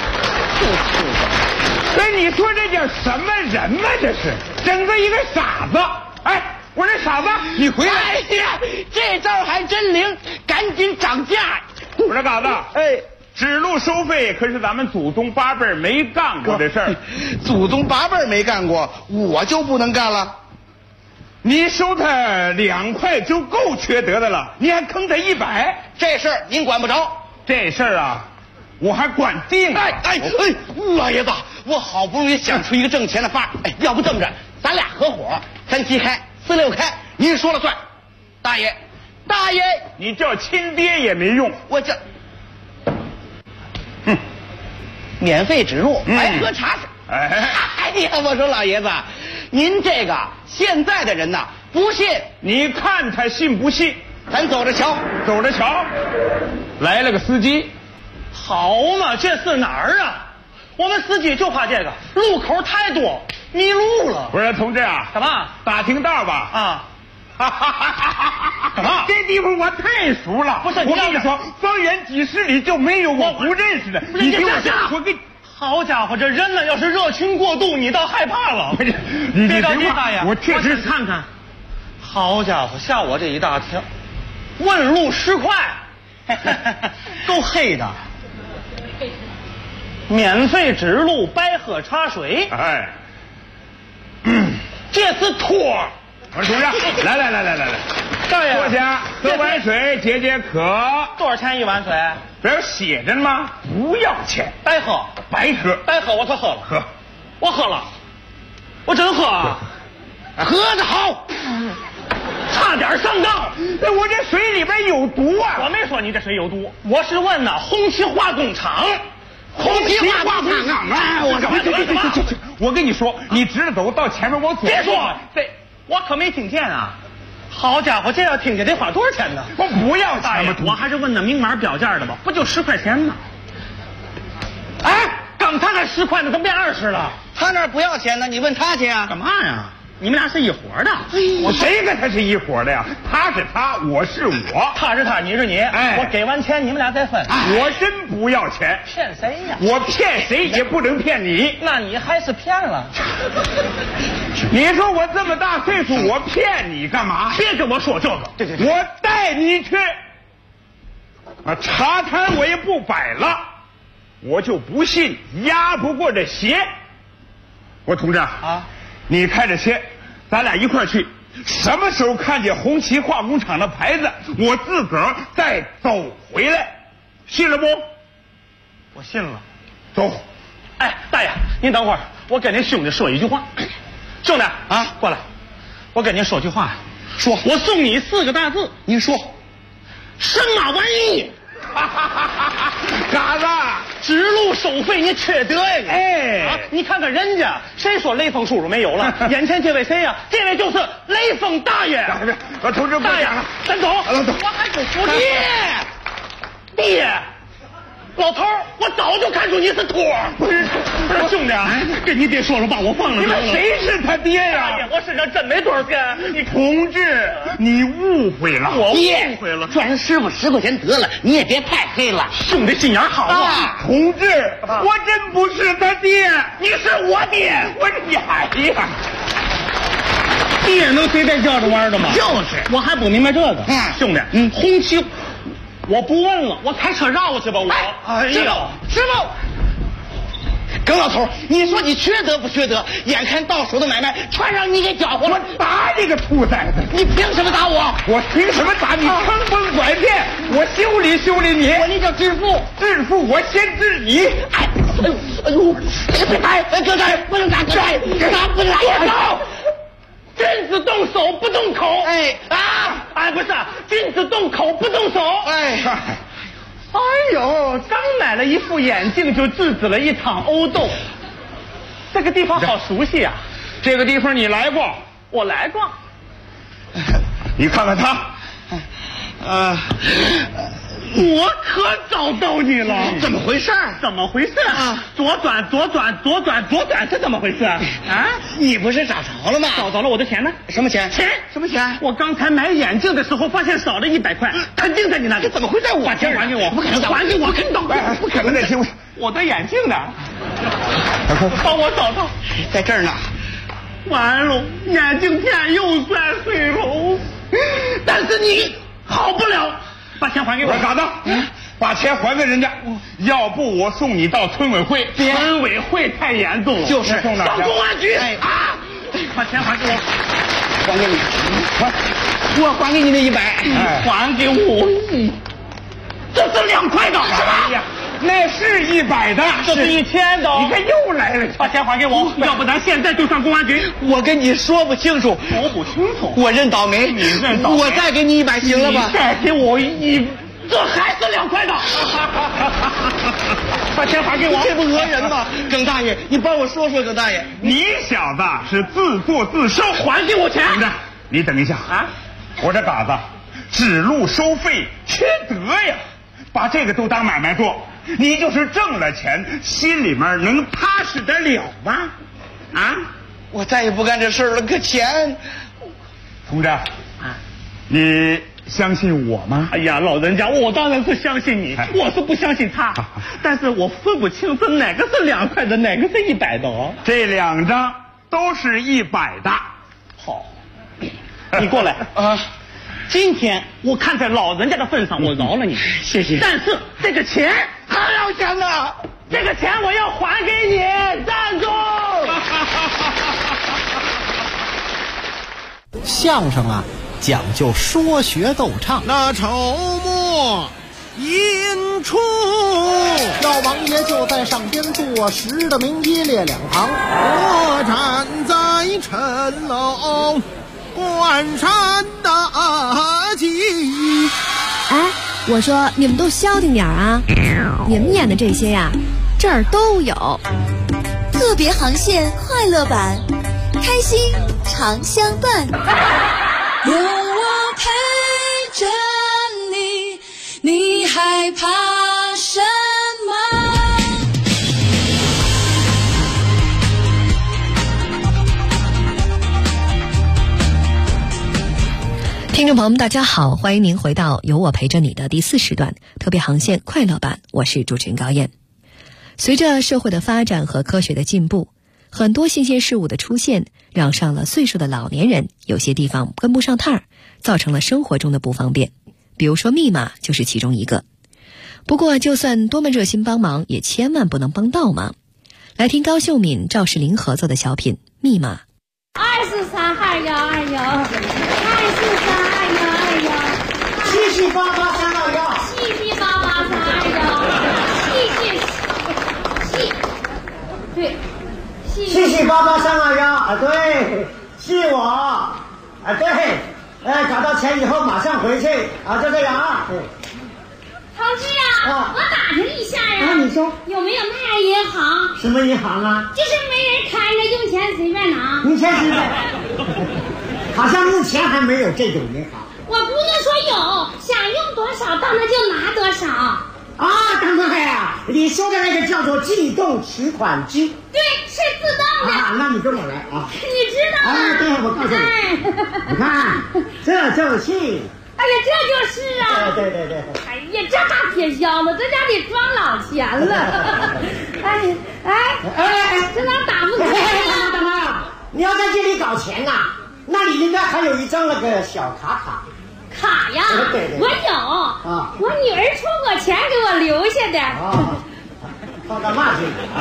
[SPEAKER 23] 哎，你说这叫什么人嘛？这是整个一个傻子。哎，我这傻子，你回来。
[SPEAKER 22] 哎呀，这招还真灵，赶紧涨价。
[SPEAKER 23] 我说嘎子，
[SPEAKER 22] 哎，
[SPEAKER 23] 指路收费可是咱们祖宗8辈没干过的事儿。
[SPEAKER 22] 祖宗8辈没干过，我就不能干了。
[SPEAKER 23] 你收他2块就够缺德的了，你还坑他100，
[SPEAKER 22] 这事儿您管不着。
[SPEAKER 23] 这事儿啊，我还管定了。
[SPEAKER 22] 哎，老爷子，我好不容易想出一个挣钱的法儿，哎，要不这么着，咱俩合伙，3七开，4六开，您说了算。大爷，
[SPEAKER 23] 你叫亲爹也没用，
[SPEAKER 22] 我这，免费指路，白喝茶。哎呀，我说老爷子，您这个现在的人呐，不信
[SPEAKER 23] 你看他信不信？
[SPEAKER 22] 咱走着瞧，
[SPEAKER 23] 走着瞧。来了个司机，
[SPEAKER 11] 好嘛，这是哪儿啊？我们司机就怕这个路口太多，迷路了。
[SPEAKER 23] 不是同志啊，
[SPEAKER 11] 什么？
[SPEAKER 23] 打听道吧？
[SPEAKER 11] 啊。什么？
[SPEAKER 23] 这地方我太熟了。
[SPEAKER 11] 不是，
[SPEAKER 23] 我跟你说，方圆几十里就没有我不认识的。
[SPEAKER 11] 你听我跟。好家伙，这人呢，要是热情过度，你倒害怕了。
[SPEAKER 23] 不是，你
[SPEAKER 11] 别着急，大爷，
[SPEAKER 23] 我确实
[SPEAKER 11] 看看。好家伙，吓我这一大跳。问路10块，够黑的。免费指路，白喝茶水。
[SPEAKER 23] 哎，
[SPEAKER 11] 这是托。
[SPEAKER 23] 我说同志，来，
[SPEAKER 11] 大爷，
[SPEAKER 23] 坐下，喝碗水解解渴。
[SPEAKER 11] 多少钱1碗水？
[SPEAKER 23] 不要写着吗？不要钱，
[SPEAKER 11] 白喝，
[SPEAKER 23] 白喝，
[SPEAKER 11] 白喝，我可喝了，
[SPEAKER 23] 喝，
[SPEAKER 11] 我喝了，我真喝啊，
[SPEAKER 22] 喝得好，
[SPEAKER 11] 差点上当。
[SPEAKER 23] 我这水里边有毒啊！
[SPEAKER 11] 我没说你这水有毒，我是问呐，红旗化工厂。
[SPEAKER 22] 红旗化工厂啊！
[SPEAKER 23] 我跟你说，你直着走到前面往左。
[SPEAKER 11] 别说，我可没听见啊！好家伙，这要听见得花多少钱呢？
[SPEAKER 23] 我不要钱吗？
[SPEAKER 11] 我还是问那明码标价的吧，不就10块钱吗？哎，刚才那10块呢，怎么变20了？
[SPEAKER 22] 他那儿不要钱呢，你问他去啊？
[SPEAKER 11] 干嘛呀？你们俩是一伙的。
[SPEAKER 23] 我谁跟他是一伙的呀？他是他，我是我。
[SPEAKER 11] 他是他，你是你。哎，我给完钱，你们俩再分。
[SPEAKER 23] 我真不要钱。
[SPEAKER 11] 骗谁呀？
[SPEAKER 23] 我骗谁也不能骗你。
[SPEAKER 11] 那你还是骗了。
[SPEAKER 23] 你说我这么大岁数，我骗你干嘛？
[SPEAKER 11] 别跟我说这个。
[SPEAKER 23] 对，我带你去。茶摊我也不摆了，我就不信压不过这鞋。我同志啊。你开着车，咱俩一块去。什么时候看见红旗化工厂的牌子，我自个儿再走回来，信了不？
[SPEAKER 11] 我信了。
[SPEAKER 23] 走。
[SPEAKER 11] 哎，大爷，您等会儿，我跟您兄弟说一句话。兄弟啊，过来，我跟您说句话。
[SPEAKER 22] 说。
[SPEAKER 11] 我送你4个大字。
[SPEAKER 22] 您说。
[SPEAKER 11] 什么玩意？
[SPEAKER 23] 嘎子，
[SPEAKER 11] 指路收费你缺德呀你！
[SPEAKER 23] 哎，
[SPEAKER 11] 你看看人家，谁说雷锋叔叔没有了？眼前这位谁呀？这位就是雷锋大爷。
[SPEAKER 23] 同志，
[SPEAKER 11] 大爷，咱走。我还不服爹。老头儿，我早就看出你是托儿。不是兄弟啊，跟你爹说了，把我放了。
[SPEAKER 23] 你们谁是他爹呀？
[SPEAKER 11] 大爷，我身上真没多少钱。你
[SPEAKER 23] 同志，你误会了。
[SPEAKER 11] 我误会了。
[SPEAKER 22] 赚人师傅10块钱得了，你也别太黑了。
[SPEAKER 11] 兄弟心眼好啊。
[SPEAKER 23] 同志，我真不是他爹，
[SPEAKER 11] 你是我爹。
[SPEAKER 23] 我这呀，
[SPEAKER 11] 爹能随便叫着玩的吗？
[SPEAKER 22] 就是，
[SPEAKER 11] 我还不明白这个。兄弟，红旗。我不问了，我开车绕过去吧。我，
[SPEAKER 22] 师傅， 耿老头，你说你缺德不缺德？眼看到手的买卖全让你给搅和了。
[SPEAKER 23] 我打你个兔崽子！
[SPEAKER 22] 你凭什么打我？
[SPEAKER 23] 我凭什么打你？坑蒙拐骗，我修理修理你。
[SPEAKER 22] 那叫致富，
[SPEAKER 23] 致富我先治你。
[SPEAKER 22] 哎呦，别打！哥哥，不能打，哥打不能打！
[SPEAKER 11] 住手！君子动手不动口。不是，君子动口不动手。哎呦，刚买了一副眼镜就制止了一场殴斗。这个地方好熟悉啊！
[SPEAKER 23] 这个地方你来过？
[SPEAKER 11] 我来过。
[SPEAKER 23] 你看看他，
[SPEAKER 11] 我可找到你了！
[SPEAKER 22] 怎么回事？
[SPEAKER 11] 怎么回事啊？左转，是怎么回事啊？
[SPEAKER 22] 你不是找着了吗？
[SPEAKER 11] 找着了，我的钱呢？
[SPEAKER 22] 什么钱？
[SPEAKER 11] 什么钱？我刚才买眼镜的时候发现少了100块，肯定在你那里。
[SPEAKER 22] 怎么会在我？
[SPEAKER 11] 把钱还给我！
[SPEAKER 22] 不可能，
[SPEAKER 11] 还给我！
[SPEAKER 23] 不可能的，听
[SPEAKER 11] 我的眼镜呢？帮我找到，
[SPEAKER 22] 在这儿呢。
[SPEAKER 11] 完了，眼镜片又摔碎了。但是你好不了。把钱还给我！
[SPEAKER 23] 咋的？把钱还给人家，要不我送你到村委会。
[SPEAKER 11] 村委会太严重了，
[SPEAKER 22] 就是
[SPEAKER 23] 送哪
[SPEAKER 11] 到公安局。把钱还给我！
[SPEAKER 22] 还给你，我还给你那100。
[SPEAKER 11] 还给我这是2块的。
[SPEAKER 23] 哎呀，那是100的，
[SPEAKER 11] 这是1000的。
[SPEAKER 23] 你看又来了，
[SPEAKER 11] 把钱还给我，要不咱现在就上公安局。
[SPEAKER 22] 我跟你说不清楚，我认倒霉。
[SPEAKER 11] 你认倒霉，
[SPEAKER 22] 我再给你100行了吧？
[SPEAKER 11] 你再给我这还是2块的。把钱还给我，
[SPEAKER 22] 这不讹人吗？耿大爷，你帮我说说，耿大爷，
[SPEAKER 23] 你小子是自作自受，
[SPEAKER 11] 还给我钱。
[SPEAKER 23] 你等一下我这嘎子指路收费缺德呀，把这个都当买卖做。你就是挣了钱，心里面能踏实得了吗？
[SPEAKER 22] 我再也不干这事了。可钱，
[SPEAKER 23] 同志你相信我吗？
[SPEAKER 11] 哎呀，老人家，我当然是相信你，我是不相信他。但是我分不清这哪个是2块的，哪个是100的哦。
[SPEAKER 23] 这2张都是100的。
[SPEAKER 11] 好，你过来今天我看在老人家的份上，我饶了你。
[SPEAKER 22] 谢谢。
[SPEAKER 11] 但是这个钱
[SPEAKER 22] 还要钱呢，
[SPEAKER 11] 这个钱我要还给你。站住！
[SPEAKER 15] 相声啊，讲究说学逗唱。
[SPEAKER 17] 那筹末引出，
[SPEAKER 15] 老王爷就在上边坐实的名一列2行。
[SPEAKER 17] 我站在陈楼观山大景。
[SPEAKER 6] 我说你们都消停点啊！你们演的这些呀，这儿都有。
[SPEAKER 14] 特别航线快乐版，开心常相伴。
[SPEAKER 9] 有我陪着你，你害怕什么？
[SPEAKER 6] 听众朋友们大家好，欢迎您回到有我陪着你的第4时段特别航线快乐版，我是主持人高燕。随着社会的发展和科学的进步，很多新鲜事物的出现让上了岁数的老年人有些地方跟不上趟儿，造成了生活中的不方便。比如说密码就是其中一个。不过就算多么热心帮忙，也千万不能帮倒忙。来听高秀敏、赵世林合作的小品《密码》。
[SPEAKER 18] 7788321，对，是我，对，找到钱以后马上回去就这样啊。
[SPEAKER 21] 同志啊，我打听一下呀，
[SPEAKER 18] 你说
[SPEAKER 21] 有没有那样银行？
[SPEAKER 18] 什么银行啊？
[SPEAKER 21] 就是没人看着，用钱随便拿。
[SPEAKER 18] 用钱随便，好像目前还没有这种银行。
[SPEAKER 21] 我不能说有，想用多少到那就拿多少。
[SPEAKER 18] 大哥呀，你说的那个叫做自动取款机。
[SPEAKER 21] 对，是自动的。
[SPEAKER 18] 那你跟我来啊。
[SPEAKER 21] 你知道吗？
[SPEAKER 18] 对，我告诉你，你看，这就是。
[SPEAKER 21] 哎呀，这就是啊！
[SPEAKER 18] 对。
[SPEAKER 21] 哎呀，这大铁箱子，这家得装老钱了。这哪打不开呀？
[SPEAKER 18] 大妈，你要在这里搞钱呐，那里应该还有一张那个小卡。
[SPEAKER 21] 卡呀，
[SPEAKER 18] 对，
[SPEAKER 21] 我有我女儿出过钱给我留下的。
[SPEAKER 18] 放到嘛去啊？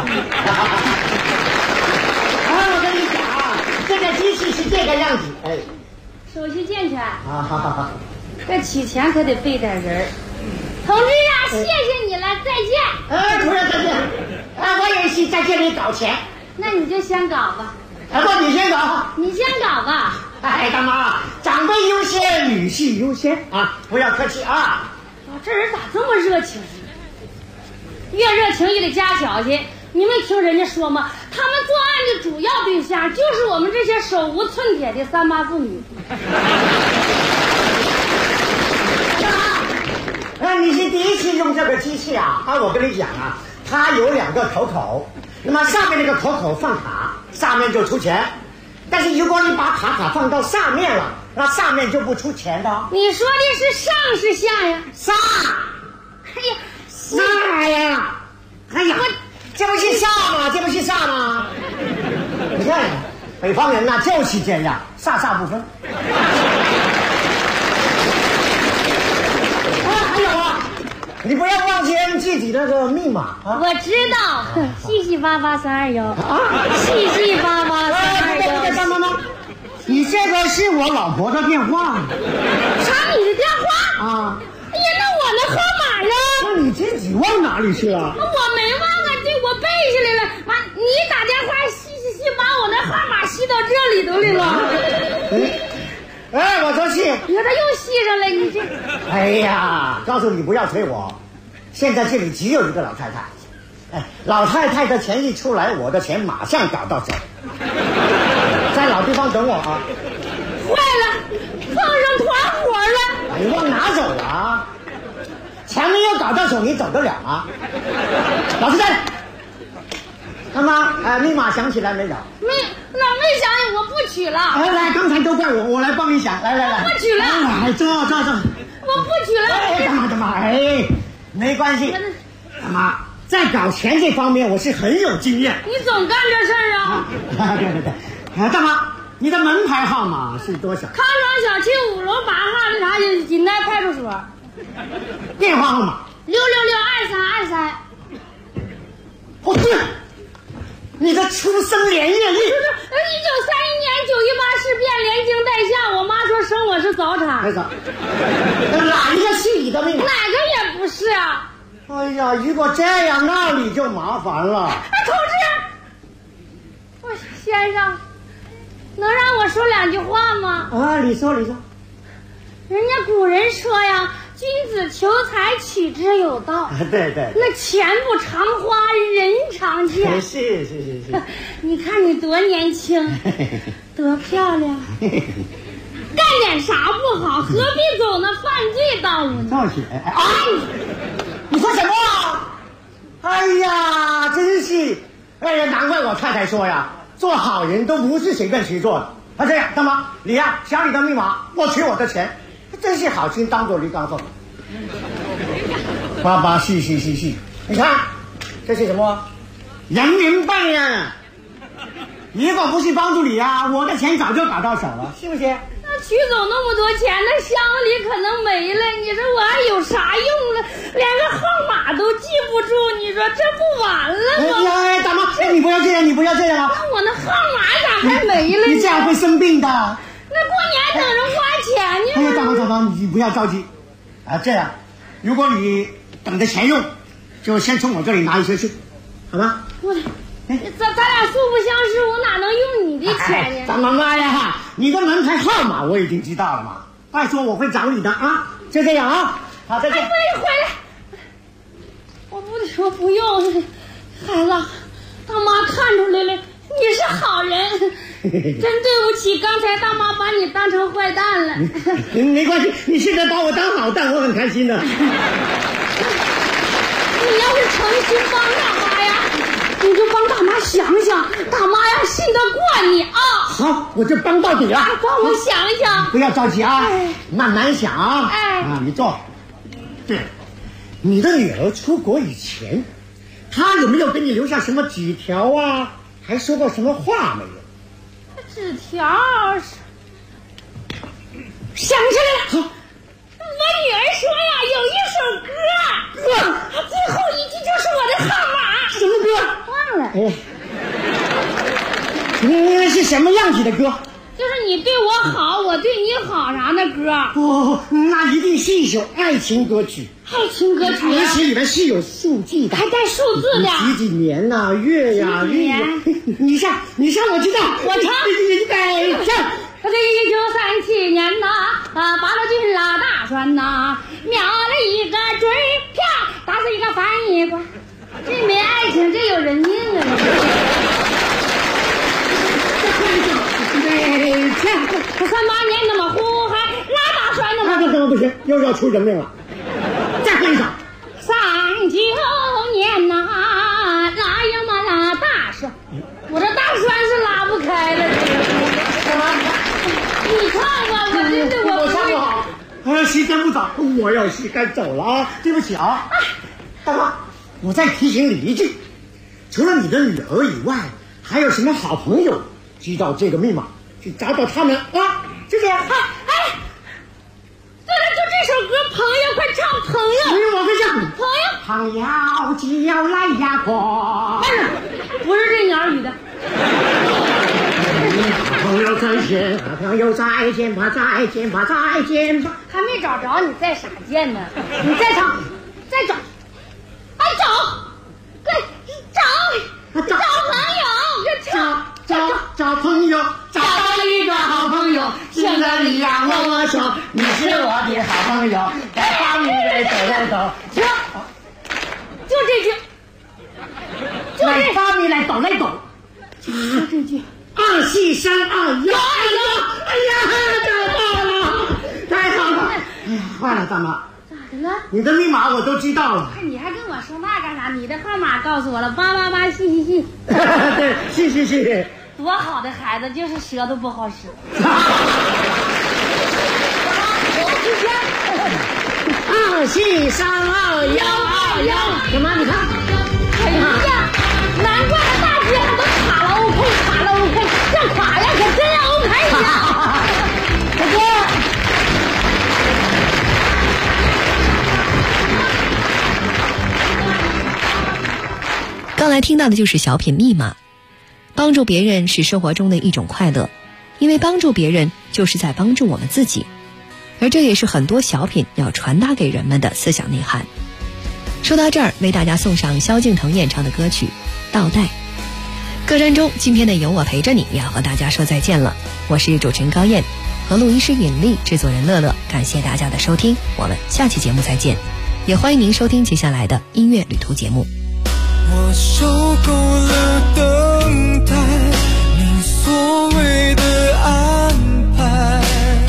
[SPEAKER 18] 我跟你讲啊，这个机器是这个样子，哎，
[SPEAKER 21] 手续健全
[SPEAKER 18] 啊，
[SPEAKER 21] 这取钱可得备点人儿。同志啊，谢谢你了，再见。
[SPEAKER 18] 同志再见。我也是在这里搞钱。
[SPEAKER 21] 那你就先搞吧。
[SPEAKER 18] 不，你先搞。
[SPEAKER 21] 你先搞吧。
[SPEAKER 18] 大妈，长辈优先，女婿优先啊！不要客气啊。
[SPEAKER 21] 这人咋这么热情？越热情也得加小心。你没听人家说吗？他们作案的主要对象就是我们这些手无寸铁的三八妇女。
[SPEAKER 18] 你是第一次用这个机器啊？我跟你讲啊，它有2个口，那么上面那个口放卡，上面就出钱。但是如果你把卡放到上面了，那上面就不出钱的。
[SPEAKER 21] 你说的是上是下呀？
[SPEAKER 18] 上。
[SPEAKER 21] 哎呀，
[SPEAKER 18] 下呀！哎呀，这不是下吗？这不是下吗？你看，北方人呐就是这样，煞不分。还有啊，你不要忘记按自己那个密码啊！
[SPEAKER 21] 我知道，细细发发321啊，细细发发321。
[SPEAKER 18] 干妈妈，你这个是我老婆的电话。
[SPEAKER 21] 查你的电话
[SPEAKER 18] 啊？
[SPEAKER 21] 哎呀，那我的号码呢？
[SPEAKER 18] 那你自己忘哪里去了？
[SPEAKER 21] 我没忘啊，我背下来了。妈，你打电话细把我的号码吸到这里头来了。
[SPEAKER 18] 我说是，
[SPEAKER 21] 你看他又吸上来，你这。
[SPEAKER 18] 哎呀，告诉你不要催我，现在这里只有一个老太太，老太太的钱一出来，我的钱马上搞到手，在老地方等我啊。
[SPEAKER 21] 坏了，碰上团伙了。
[SPEAKER 18] 你往哪走啊？钱没有搞到手，你走得了啊？老实在。他妈，密码想起来没有？
[SPEAKER 21] 没想起，我不取了。
[SPEAKER 18] 来，刚才都怪我来帮你想。来，
[SPEAKER 21] 不取了。
[SPEAKER 18] 来，坐。
[SPEAKER 21] 我不取了。
[SPEAKER 18] 干嘛？没关系。干嘛？在搞钱这方面，我是很有经验。
[SPEAKER 21] 你总干这事儿啊？
[SPEAKER 18] 对。干嘛？你的门牌号码是多少？
[SPEAKER 21] 康庄小区5楼8号那啥锦南派出所。
[SPEAKER 18] 电话号码
[SPEAKER 21] 6662323。
[SPEAKER 18] 哦，对。你的出生年月日？1931
[SPEAKER 21] 年918事变，连惊带吓。我妈说生我是早产。
[SPEAKER 18] 哪一个是你的命？
[SPEAKER 21] 哪个也不是啊。
[SPEAKER 18] 哎呀，如果这样，那你就麻烦了。
[SPEAKER 21] 同志，先生，能让我说2句话吗？
[SPEAKER 18] 你说。
[SPEAKER 21] 人家古人说呀，君子求财，取之有道。
[SPEAKER 18] 对。
[SPEAKER 21] 那钱不常花，人常见。
[SPEAKER 18] 是。
[SPEAKER 21] 你看你多年轻，多漂亮，干点啥不好？何必走那犯罪道路呢？
[SPEAKER 18] 你说什么啊？哎呀，真是，难怪我太太说呀，做好人都不是随便去做的。这样，大妈，你呀，想你的密码，我取我的钱。真是好心当做驴肝凤。爸，是，你看这是什么？人民币呀！如果不是帮助你啊，我的钱早就搞到手了，是不是？
[SPEAKER 21] 那取走那么多钱，那箱子里可能没了，你说我还有啥用了？连个号码都记不住，你说这不完了吗？
[SPEAKER 18] 大妈，你不要这样啊！
[SPEAKER 21] 那我那号码咋还没了呢？
[SPEAKER 18] 你这样会生病的。
[SPEAKER 21] 那过年等着花钱呢。
[SPEAKER 18] 大妈，你不要着急啊！这样，如果你等着钱用，就先从我这里拿一些去，好吧？
[SPEAKER 21] 咱俩素不相识，我哪能用你的钱呢？
[SPEAKER 18] 大妈呀，你的门牌号码我已经知道了嘛。拜托，我会找你的啊！就这样啊，好，再见。
[SPEAKER 21] 不许回来！我不用，孩子，大妈看出来了，你是好人，真对不起，刚才大妈把你当成坏蛋了。
[SPEAKER 18] 没关系，你现在把我当好蛋，我很开心的。
[SPEAKER 21] 你要是诚心帮大妈呀，你就帮大妈想想，大妈呀信得过你啊。
[SPEAKER 18] 好，我就帮到底了。
[SPEAKER 21] 帮我想想，
[SPEAKER 18] 不要着急啊，慢慢想啊。你坐。对，你的女儿出国以前，她有没有给你留下什么纸条啊？还说过什么话没有？
[SPEAKER 21] 纸条想起来了。我女儿说呀，有一首歌，最后一句就是我的号码。
[SPEAKER 18] 什什么样子的歌？
[SPEAKER 21] 就是你对我好，我对你好啥的歌。
[SPEAKER 18] 哦，那一定是一首爱情歌曲。
[SPEAKER 21] 爱情歌曲，
[SPEAKER 18] 而且里面是有数字的，
[SPEAKER 21] 还带数字的。
[SPEAKER 18] 几年呐、月呀、日呀。你上，我知道。
[SPEAKER 21] 我唱。
[SPEAKER 18] 你唱。
[SPEAKER 21] 这1937年呐，八路军拉大船呐，瞄了一个准票，打死一个翻译官。这没爱情，这有人命啊！这38年那么呼还拉大船的吗？
[SPEAKER 18] 那怎么不行？又要出人命了。再换一首。
[SPEAKER 21] 39年呐，拉呀嘛拉大船，我这大船是拉不开了。你唱吧，我真的
[SPEAKER 18] 我唱不好。时间不早，我要是该走了啊！对不起啊，大妈，我再提醒你一句，除了你的女儿以外，还有什么好朋友知道这个密码，去找找他们啊！就这样。
[SPEAKER 21] 哎，对了，就这首歌，朋友，快唱朋友。
[SPEAKER 18] 我会唱。
[SPEAKER 21] 朋
[SPEAKER 18] 友就要来呀过。
[SPEAKER 21] 不是这鸟语的。
[SPEAKER 18] 朋友再见，朋友再见吧，再见吧，再见吧。
[SPEAKER 21] 还没找着，你再傻见呢？你再唱，再找，找朋友，
[SPEAKER 18] 找到一个好朋友，现在你让我说，你是我的好朋友，在花园里走来走。
[SPEAKER 21] 就这句，
[SPEAKER 18] 在花园里走来走，
[SPEAKER 21] 就这句。
[SPEAKER 18] 2戏321，哎呀，找到了，太好了！哎呀，坏了，大妈，
[SPEAKER 21] 咋的了？
[SPEAKER 18] 你的密码我都知道了。
[SPEAKER 21] 你还跟我说那干啥？你的号码告诉我了，888细。
[SPEAKER 18] 对，是。
[SPEAKER 21] 多好的孩子，就是舌头不好使。
[SPEAKER 18] 2戏321，干嘛？你看，
[SPEAKER 21] 哎呀，难怪了，大街上都卡了 OK，这卡呀可真 OK 呀！再见。
[SPEAKER 6] 刚才听到的就是小品密码。帮助别人是生活中的一种快乐，因为帮助别人就是在帮助我们自己，而这也是很多小品要传达给人们的思想内涵。说到这儿，为大家送上萧敬腾演唱的歌曲《倒带》。歌单中今天的有我陪着你也要和大家说再见了，我是主持人高燕，和录音师尹丽，制作人乐乐，感谢大家的收听，我们下期节目再见，也欢迎您收听接下来的音乐旅途节目。
[SPEAKER 13] 我受够了等待你所谓的安排，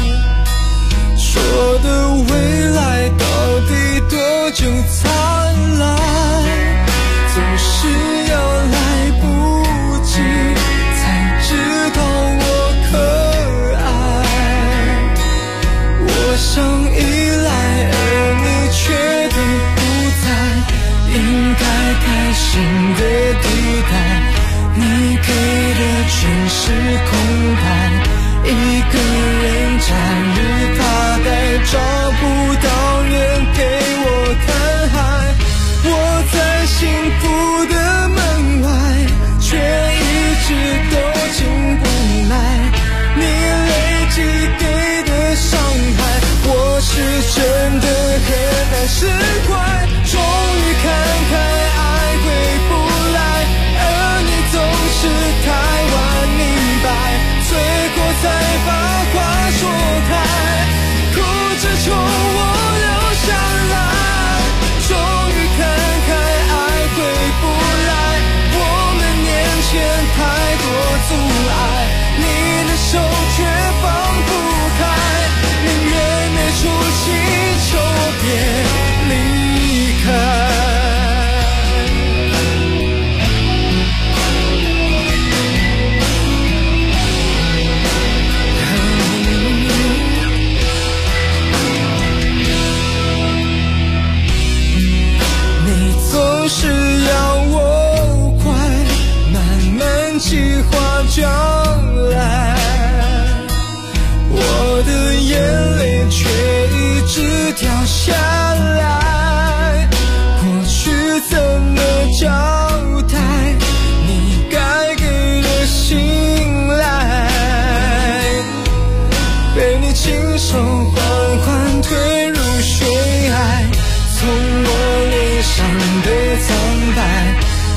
[SPEAKER 13] 说的未来到底多久灿烂，总是要来不及才知道我可爱，我想依赖而你却都不在，应该开心的地带，你给的全是空白，一个人假日发呆，找不到人给我看海，我在幸福的门外，却一直都进不来，你累积给的伤害，我是真的很难释怀，终于看开爱回不来，而你总是太晚明白，最后才发坏。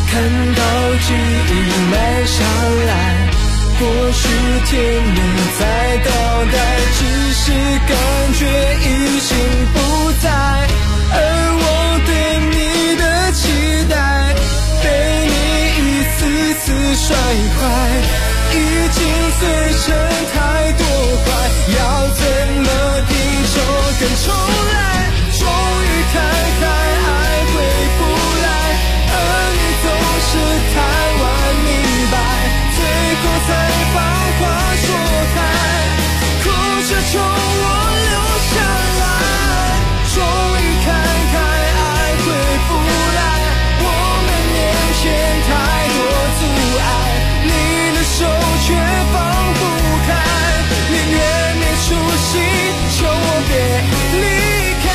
[SPEAKER 13] 看到记忆漫上来，或许天没再倒带，只是感觉已经不在，而我对你的期待被你一次次摔坏，已经碎成太多块，要怎么地就跟重来，终于看开爱回不来，而你总是太晚明白，最后才把话说开，哭着求我留下来，终于看开爱回不来，我们面前太多阻碍，你的手却放不开，宁愿没出息，求我别离开，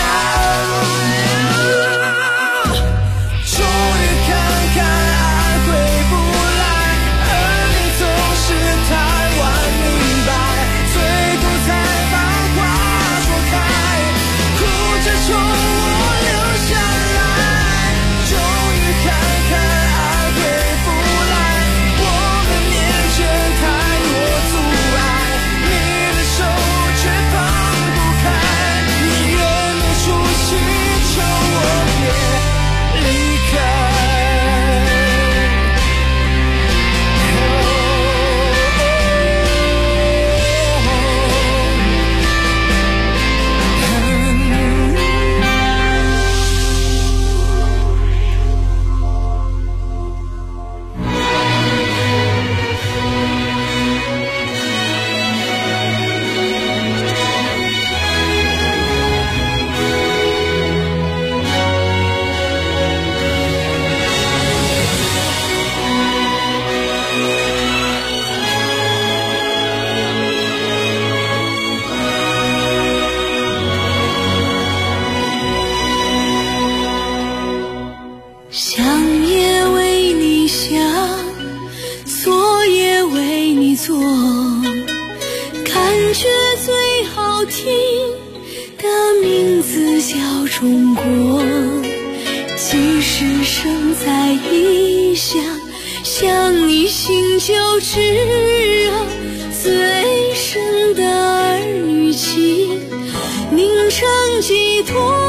[SPEAKER 13] 终于看开爱回不来，而你总是太晚明白，最后才把话说开，哭着求我留下来，终于看开爱回不来，我们面前太多阻碍，你的手却放不开，宁愿没出息，求我别离开。
[SPEAKER 9] 想也为你想，做也为你做，感觉最好听的名字叫中国，即使生在异乡，想你心就炙热，最深的儿女情凝成寄托。